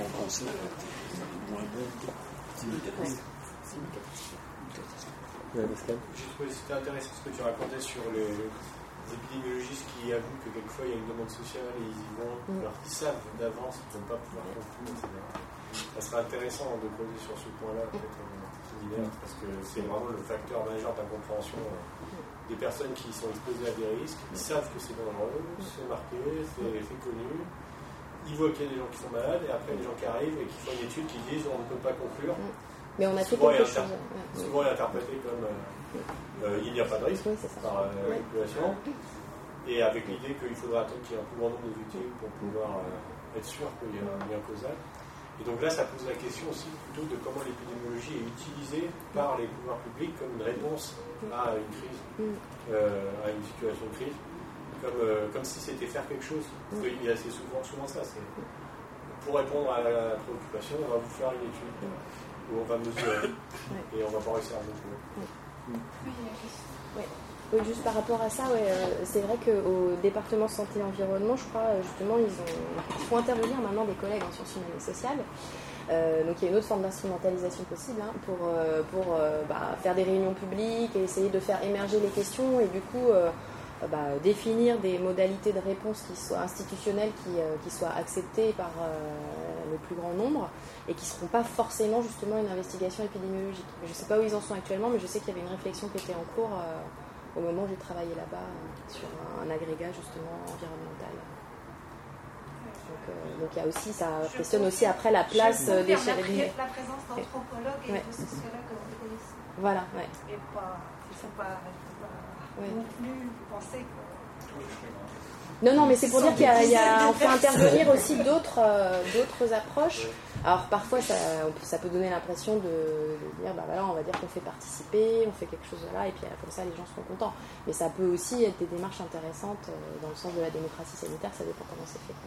J'ai trouvé c'était intéressant ce que tu racontais sur les, les épidémiologistes qui avouent que quelquefois il y a une demande sociale et ils y vont, mm. alors qu'ils savent d'avance qu'ils ne vont pas pouvoir conclure, et cetera. Ça serait intéressant de creuser sur ce point-là, peut-être, euh, parce que c'est vraiment le facteur majeur d'incompréhension euh, des personnes qui sont exposées à des risques. Ils savent que c'est dangereux, c'est marqué, c'est, c'est connu. Ils voient qu'il y a des gens qui sont malades et après des gens qui arrivent et qui font une étude qui disent on ne peut pas conclure. Mais on a fait souvent quelque chose. Ouais. Souvent il est interprété comme euh, euh, il n'y a pas de risque oui, par euh, la population. Et avec l'idée qu'il faudra attendre qu'il y ait un plus grand nombre de victimes pour pouvoir euh, être sûr qu'il y a un lien causal. Et donc là, ça pose la question aussi plutôt de comment l'épidémiologie est utilisée par les pouvoirs publics comme une réponse à une crise, euh, à une situation de crise, comme, euh, comme si c'était faire quelque chose. Parce qu'il y a assez souvent, souvent ça. C'est, pour répondre à la préoccupation, on va vous faire une étude où on va mesurer et on va pas réussir à mesurer. Oui, il y a la question. Ouais. Oui, juste par rapport à ça, ouais, euh, c'est vrai qu'au département santé et environnement, je crois, justement, ils, ont, ils font intervenir maintenant des collègues en sciences humaines et sociales. Euh, donc il y a une autre forme d'instrumentalisation possible hein, pour, euh, pour euh, bah, faire des réunions publiques et essayer de faire émerger les questions et du coup euh, bah, définir des modalités de réponse qui soient institutionnelles, qui, euh, qui soient acceptées par euh, le plus grand nombre et qui ne seront pas forcément justement une investigation épidémiologique. Je ne sais pas où ils en sont actuellement, mais je sais qu'il y avait une réflexion qui était en cours euh, au moment où j'ai travaillé là-bas euh, sur un, un agrégat justement environnemental. Donc, euh, donc il y a aussi, ça je questionne aussi après la place euh, des chirurgiens. La présence d'anthropologues et ouais. de sociologues en économie. Voilà, ouais. Et pas, c'est pas, pas ouais. non plus penser que... Non, non, mais c'est pour dire qu'il y a, il y a, on fait intervenir aussi d'autres, euh, d'autres approches. Alors parfois, ça, ça peut donner l'impression de, de dire, bah voilà, on va dire qu'on fait participer, on fait quelque chose là, et puis comme ça, les gens seront contents. Mais ça peut aussi être des démarches intéressantes euh, dans le sens de la démocratie sanitaire, ça dépend comment c'est fait.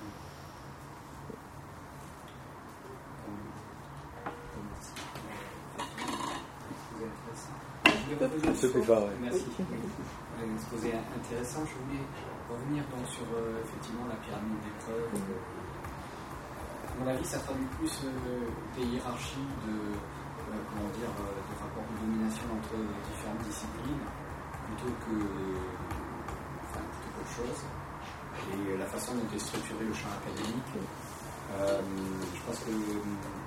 Je voulais reposer une fois. Merci. Un exposé intéressant. Je voulais revenir donc sur euh, effectivement la pyramide des preuves. Euh, à mon avis, ça traduit plus euh, des hiérarchies de, euh, comment dire, euh, de rapports de domination entre différentes disciplines plutôt que, enfin, plutôt qu'autre chose. Et la façon dont est structuré le champ académique, euh, je pense que il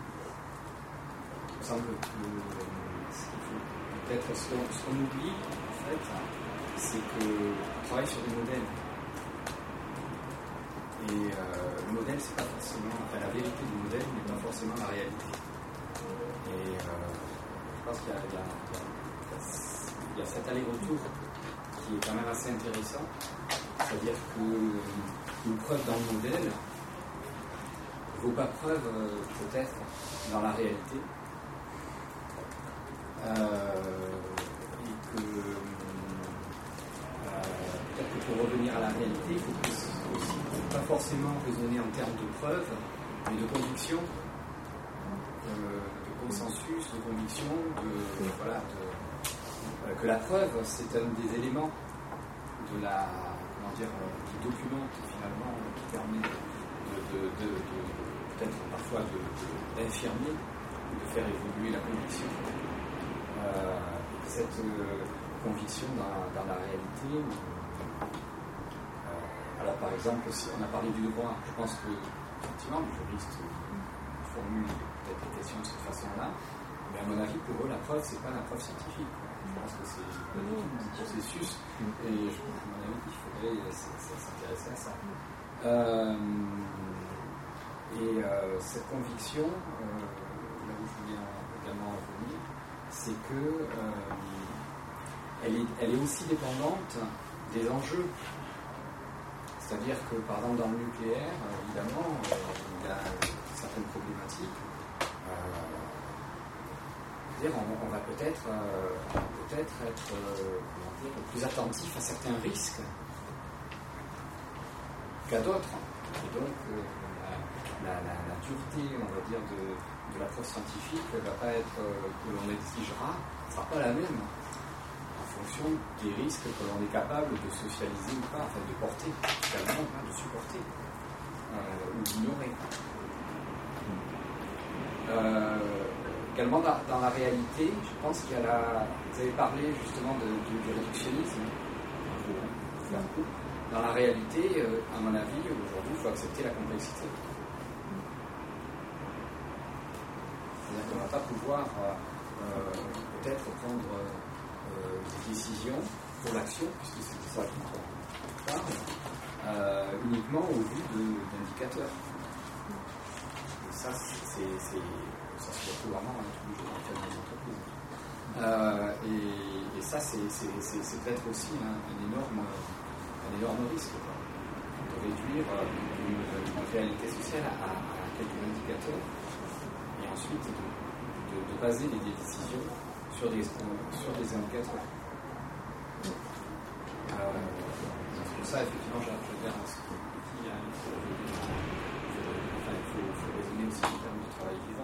me semble que ce qu'il faut peut-être ce qu'on, ce qu'on oublie en fait, c'est qu'on travaille sur des modèles. Et euh, le modèle, c'est pas forcément, enfin, la vérité du modèle n'est pas forcément la réalité. Et euh, je pense qu'il y a, il y a, il y a, il y a cet aller-retour qui est quand même assez intéressant. C'est-à-dire qu'une preuve dans le modèle ne vaut pas preuve euh, peut-être dans la réalité. Euh, et que euh, peut-être que pour revenir à la réalité, il faut aussi pas forcément raisonner en termes de preuves, mais de conviction, euh, de consensus, de conviction, de, voilà, de, euh, que la preuve, c'est un des éléments de la, comment dire, qui documente finalement, qui permet de, de, de, de peut-être parfois de, de, d'infirmer, de faire évoluer la conviction. Euh, cette euh, conviction dans, dans la réalité. Euh, alors par exemple, si on a parlé du droit, je pense que effectivement le juriste formule peut-être des questions de cette façon-là, mais à mon avis pour eux la preuve c'est pas la preuve scientifique. Je pense que c'est pas du tout un processus et je, à mon avis il faudrait s'intéresser à ça. Euh, et euh, cette conviction, euh, là où je voulais également en venir, c'est que euh, elle, est, elle est aussi dépendante des enjeux. C'est-à-dire que, par exemple, dans le nucléaire, évidemment, euh, il y a certaines problématiques. Euh, dire, on, on va peut-être, euh, peut-être être euh, comment dire, plus attentif à certains risques qu'à d'autres. Et donc, euh, la, la, la dureté, on va dire, de de la preuve scientifique ne va pas être, euh, que l'on exigera, ne sera pas la même en fonction des risques que l'on est capable de socialiser ou pas, enfin de porter, également, hein, de supporter euh, ou d'ignorer. Euh, également dans, dans la réalité, je pense qu'il y a la... Vous avez parlé justement de, de, du réductionnisme. Dans la réalité, euh, à mon avis, aujourd'hui, il faut accepter la complexité. C'est-à-dire qu'on ne va pas pouvoir euh, peut-être prendre euh, des décisions pour l'action, puisque c'est ça dont on parle, euh, uniquement au vu de, d'indicateurs. Et ça, c'est, c'est, ça se retrouve vraiment dans tous les jours dans les entreprises. Euh, et, et ça, c'est, c'est, c'est, c'est peut-être aussi un, un, énorme, un énorme risque, quoi, de réduire une, une réalité sociale à, à quelques indicateurs. Et ensuite de, de, de baser les décisions sur des, sur des indicateurs. Euh, c'est pour ça, effectivement, j'adhère à ce que dit, hein, il faut, enfin, il faut, faut raisonner aussi en termes de travail vivant.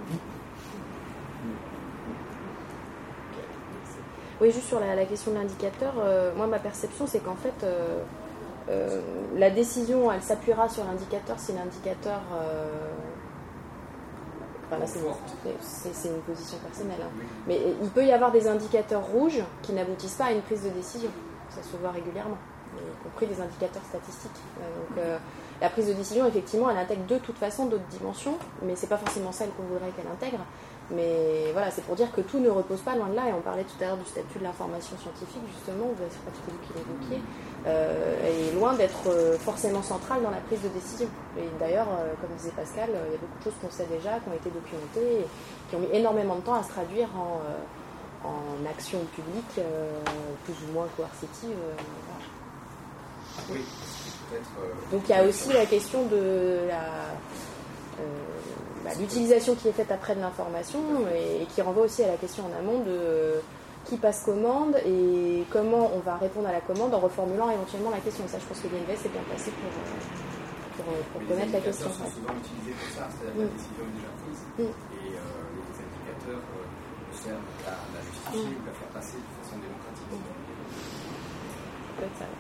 Oui, juste sur la, la question de l'indicateur, euh, moi ma perception c'est qu'en fait euh, euh, la décision elle s'appuiera sur l'indicateur si l'indicateur euh, Enfin, là, c'est, c'est, c'est une position personnelle. Hein. Mais il peut y avoir des indicateurs rouges qui n'aboutissent pas à une prise de décision. Ça se voit régulièrement, y compris des indicateurs statistiques. Donc, euh, la prise de décision, effectivement, elle intègre de toute façon d'autres dimensions, mais c'est pas forcément celle qu'on voudrait qu'elle intègre. Mais voilà, c'est pour dire que tout ne repose pas loin de là. Et on parlait tout à l'heure du statut de l'information scientifique, justement, c'est pas tout qui l'évoquiez, euh, est loin d'être euh, forcément central dans la prise de décision. Et d'ailleurs, euh, comme disait Pascal, euh, il y a beaucoup de choses qu'on sait déjà, qui ont été documentées, et qui ont mis énormément de temps à se traduire en, euh, en action publique, euh, plus ou moins coercitive. Euh, voilà. Oui, peut-être. Euh, Donc il y a aussi la question de la. Euh, Bah, l'utilisation qui est faite après de l'information et, et qui renvoie aussi à la question en amont de euh, qui passe commande et comment on va répondre à la commande en reformulant éventuellement la question. Et ça, je pense que l'I N V S est bien placé pour, pour, pour connaître la question. Les indicateurs sont souvent utilisés pour ça, c'est-à-dire que la décision est déjà prise mm. et euh, les indicateurs euh, servent à la justifier mm. ou à la faire passer de façon démocratique. Mm. Peut-être ça.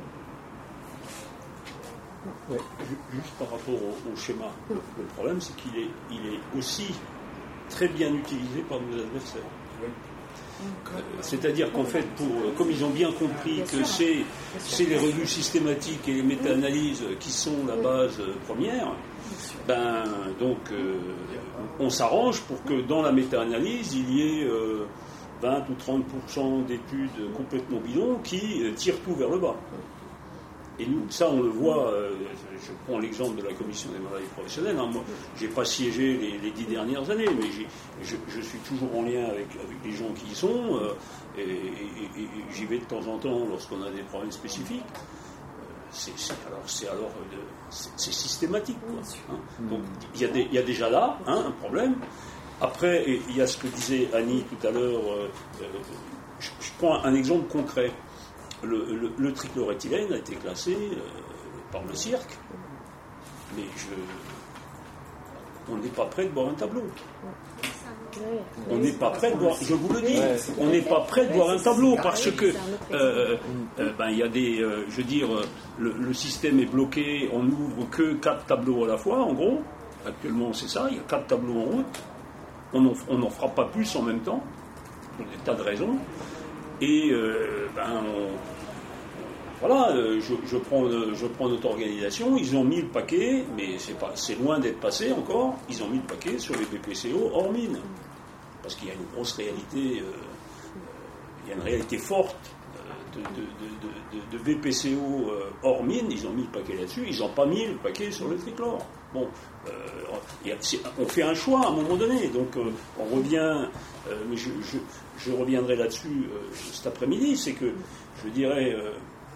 Ouais, juste par rapport au, au schéma, le, le problème c'est qu'il est, il est aussi très bien utilisé par nos adversaires. Oui. Euh, c'est-à-dire qu'en fait, pour, comme ils ont bien compris que c'est, c'est les revues systématiques et les méta-analyses qui sont la base première, ben donc euh, on s'arrange pour que dans la méta-analyse il y ait euh, vingt ou trente pour cent d'études complètement bidons qui tirent tout vers le bas. Et nous, ça, on le voit, euh, je prends l'exemple de la commission des maladies professionnelles. Hein, moi, je n'ai pas siégé les, les dix dernières années, mais je, je suis toujours en lien avec, avec les gens qui y sont, euh, et, et, et j'y vais de temps en temps lorsqu'on a des problèmes spécifiques. C'est, c'est, alors, c'est, alors de, c'est, c'est systématique, quoi, hein. Donc, il y, y a déjà là hein, un problème. Après, il y a ce que disait Annie tout à l'heure. Euh, euh, je, je prends un exemple concret. Le, le, le trichloroéthylène a été classé euh, par le cirque, mais je, on n'est pas prêt de boire un tableau. On n'est pas prêt de boire, je vous le dis, on n'est pas prêt de boire un tableau parce que euh, euh, ben, y a des, euh, je veux dire, le, le système est bloqué, on n'ouvre que quatre tableaux à la fois, en gros. Actuellement, c'est ça, il y a quatre tableaux en route. On n'en fera pas plus en même temps, pour des tas de raisons. Et euh, ben, on, voilà, je, je, prends, je prends notre organisation, ils ont mis le paquet, mais c'est, pas, c'est loin d'être passé encore, ils ont mis le paquet sur les B P C O hors mine. Parce qu'il y a une grosse réalité, euh, il y a une réalité forte de, de, de, de, de B P C O euh, hors mine, ils ont mis le paquet là-dessus, ils n'ont pas mis le paquet sur le trichlore. Bon, euh, y a, on fait un choix à un moment donné, donc euh, on revient, euh, mais je, je, je reviendrai là-dessus euh, cet après-midi, c'est que, je dirais, euh,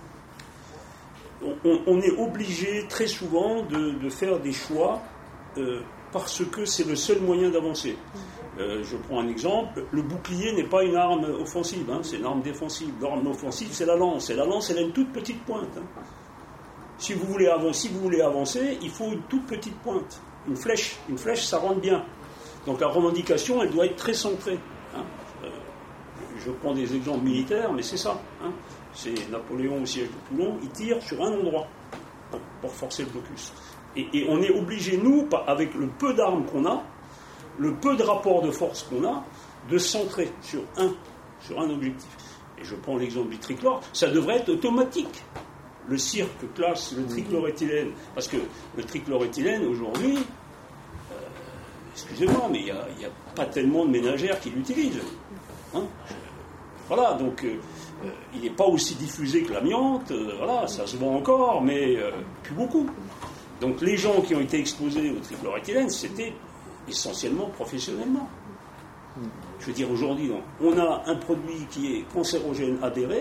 on, on est obligé très souvent de, de faire des choix euh, parce que c'est le seul moyen d'avancer. Euh, je prends un exemple, le bouclier n'est pas une arme offensive, hein, c'est une arme défensive. L'arme offensive, c'est la lance, et la lance, elle a une toute petite pointe. Hein. Si vous voulez avancer, si vous voulez avancer, il faut une toute petite pointe, une flèche. Une flèche, ça rentre bien. Donc la revendication, elle doit être très centrée. Hein. Euh, je prends des exemples militaires, mais c'est ça. Hein. C'est Napoléon au siège de Toulon, il tire sur un endroit pour, pour forcer le blocus. Et, et on est obligé, nous, avec le peu d'armes qu'on a, le peu de rapport de force qu'on a, de centrer sur un, sur un objectif. Et je prends l'exemple du trichlore, ça devrait être automatique. Le cirque classe le trichloroéthylène, parce que le trichloroéthylène, aujourd'hui, euh, excusez-moi, mais il n'y a, a pas tellement de ménagères qui l'utilisent. Hein, voilà, donc euh, euh, il n'est pas aussi diffusé que l'amiante, euh, voilà, ça se vend encore, mais euh, plus beaucoup. Donc les gens qui ont été exposés au trichloroéthylène, c'était essentiellement professionnellement. Je veux dire, aujourd'hui, on a un produit qui est cancérogène avéré,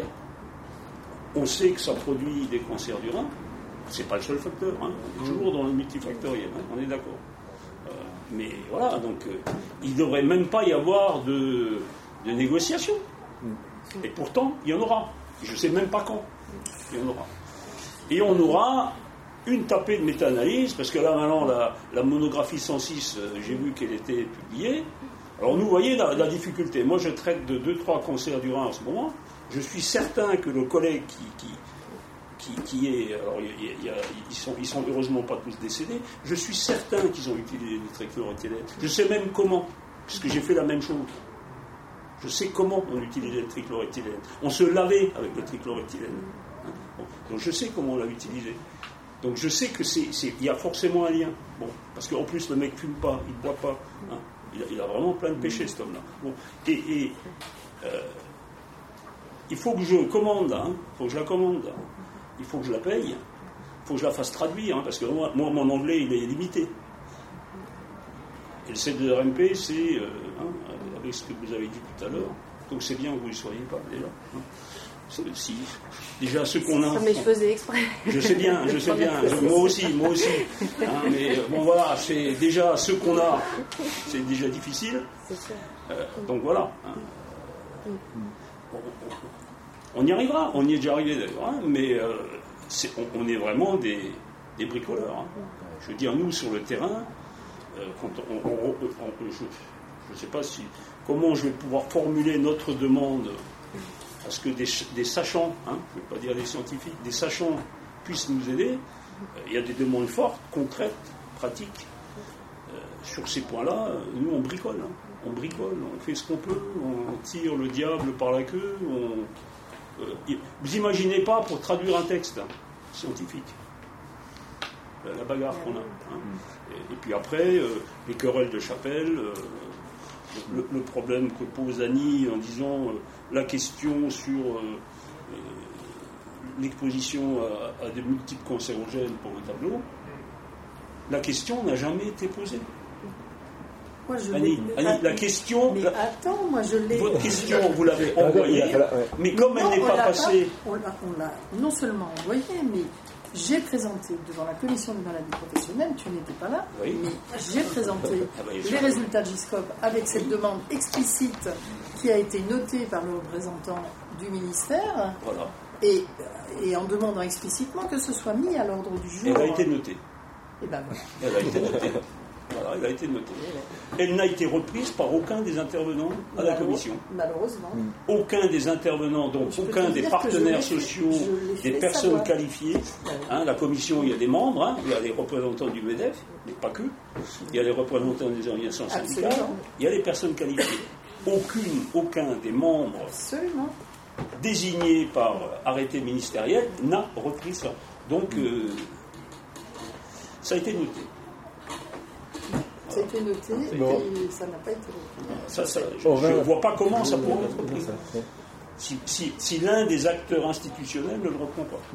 on sait que ça produit des cancers du rein, c'est pas le seul facteur, hein. On est toujours dans le multifactoriel, hein, on est d'accord. Euh, mais voilà, donc euh, il ne devrait même pas y avoir de, de négociation. Et pourtant, il y en aura. Je ne sais même pas quand. Il y en aura. Et on aura une tapée de méta-analyse, parce que là maintenant la, la monographie cent six, euh, j'ai vu qu'elle était publiée. Alors nous, voyez la, la difficulté. Moi je traite de deux trois cancers du rein en ce moment. Je suis certain que le collègue qui, qui, qui, qui est... Alors il y a, il y a, ils, sont, ils sont heureusement pas tous décédés. Je suis certain qu'ils ont utilisé du trichloroéthylène. Je sais même comment, puisque j'ai fait la même chose. Je sais comment on utilisait le trichloroéthylène. On se lavait avec le trichloroéthylène. Hein, bon. Donc je sais comment on l'a utilisé. Donc je sais que c'est, c'est, il y a forcément un lien. Bon, parce qu'en plus le mec ne fume pas, il ne boit pas. Hein. Il, a, il a vraiment plein de péchés, cet homme-là. Bon. Et, et euh, il faut que je commande, hein. Il faut que je la commande. Hein. Il faut que je la paye. Il faut que je la fasse traduire, hein, parce que moi, moi, mon anglais, il est limité. Et le C D R M P, c'est, euh, hein, avec ce que vous avez dit tout à l'heure, donc c'est bien que vous ne soyez pas déjà. Hein. Si, déjà ceux qu'on a. Mais je faisais exprès. Je sais bien, je sais bien. Je, moi aussi, moi aussi. Hein, mais bon voilà, c'est déjà ceux qu'on a, c'est déjà difficile. C'est sûr. Euh, donc voilà. Hein. On, on y arrivera. On y est déjà arrivé d'ailleurs. Hein, mais euh, c'est, on, on est vraiment des, des bricoleurs. Hein. Je veux dire, nous sur le terrain, euh, quand on, on, on, on, je ne sais pas si comment je vais pouvoir formuler notre demande. Parce que des, des sachants, hein, je ne vais pas dire des scientifiques, des sachants puissent nous aider. Il y a des demandes fortes, concrètes, pratiques. Euh, sur ces points-là, nous on bricole. Hein. On bricole, on fait ce qu'on peut, on tire le diable par la queue. On, euh, vous imaginez pas pour traduire un texte hein, scientifique, la bagarre qu'on a. Hein. Et, et puis après, euh, les querelles de chapelle. Euh, Le, le problème que pose Annie en disant euh, la question sur euh, euh, l'exposition à, à de multiples cancérogènes pour le tableau, la question n'a jamais été posée. Moi, je Annie, Annie, la question... Mais attends, moi je l'ai... Votre question, vous l'avez envoyée, mais comme elle n'est pas passée... On l'a, on l'a non seulement envoyée, mais j'ai présenté devant la commission des maladies professionnelles, tu n'étais pas là, oui. mais j'ai présenté ah bah, les résultats de Giscope avec cette demande explicite qui a été notée par le représentant du ministère, voilà. et, et en demandant explicitement que ce soit mis à l'ordre du jour. Elle a été notée. Et ben voilà. Elle a été notée. Voilà, elle a été notée. Elle n'a été reprise par aucun des intervenants à la commission. Malheureusement. Aucun des intervenants, donc je aucun des partenaires sociaux, des personnes savoir. qualifiées. Hein, la commission, il y a des membres, hein, il y a les représentants du MEDEF, mais pas que. Il y a les représentants des organisations syndicales. Absolument. Il y a les personnes qualifiées. Aucune, aucun des membres Absolument. désignés par arrêté ministériel n'a repris ça. Donc, euh, ça a été noté. Ça a été noté bon. et ça n'a pas été repris. Ça, ça, je ne vois pas comment ça pourrait être repris. Si, si, si l'un des acteurs institutionnels ne le reprend pas.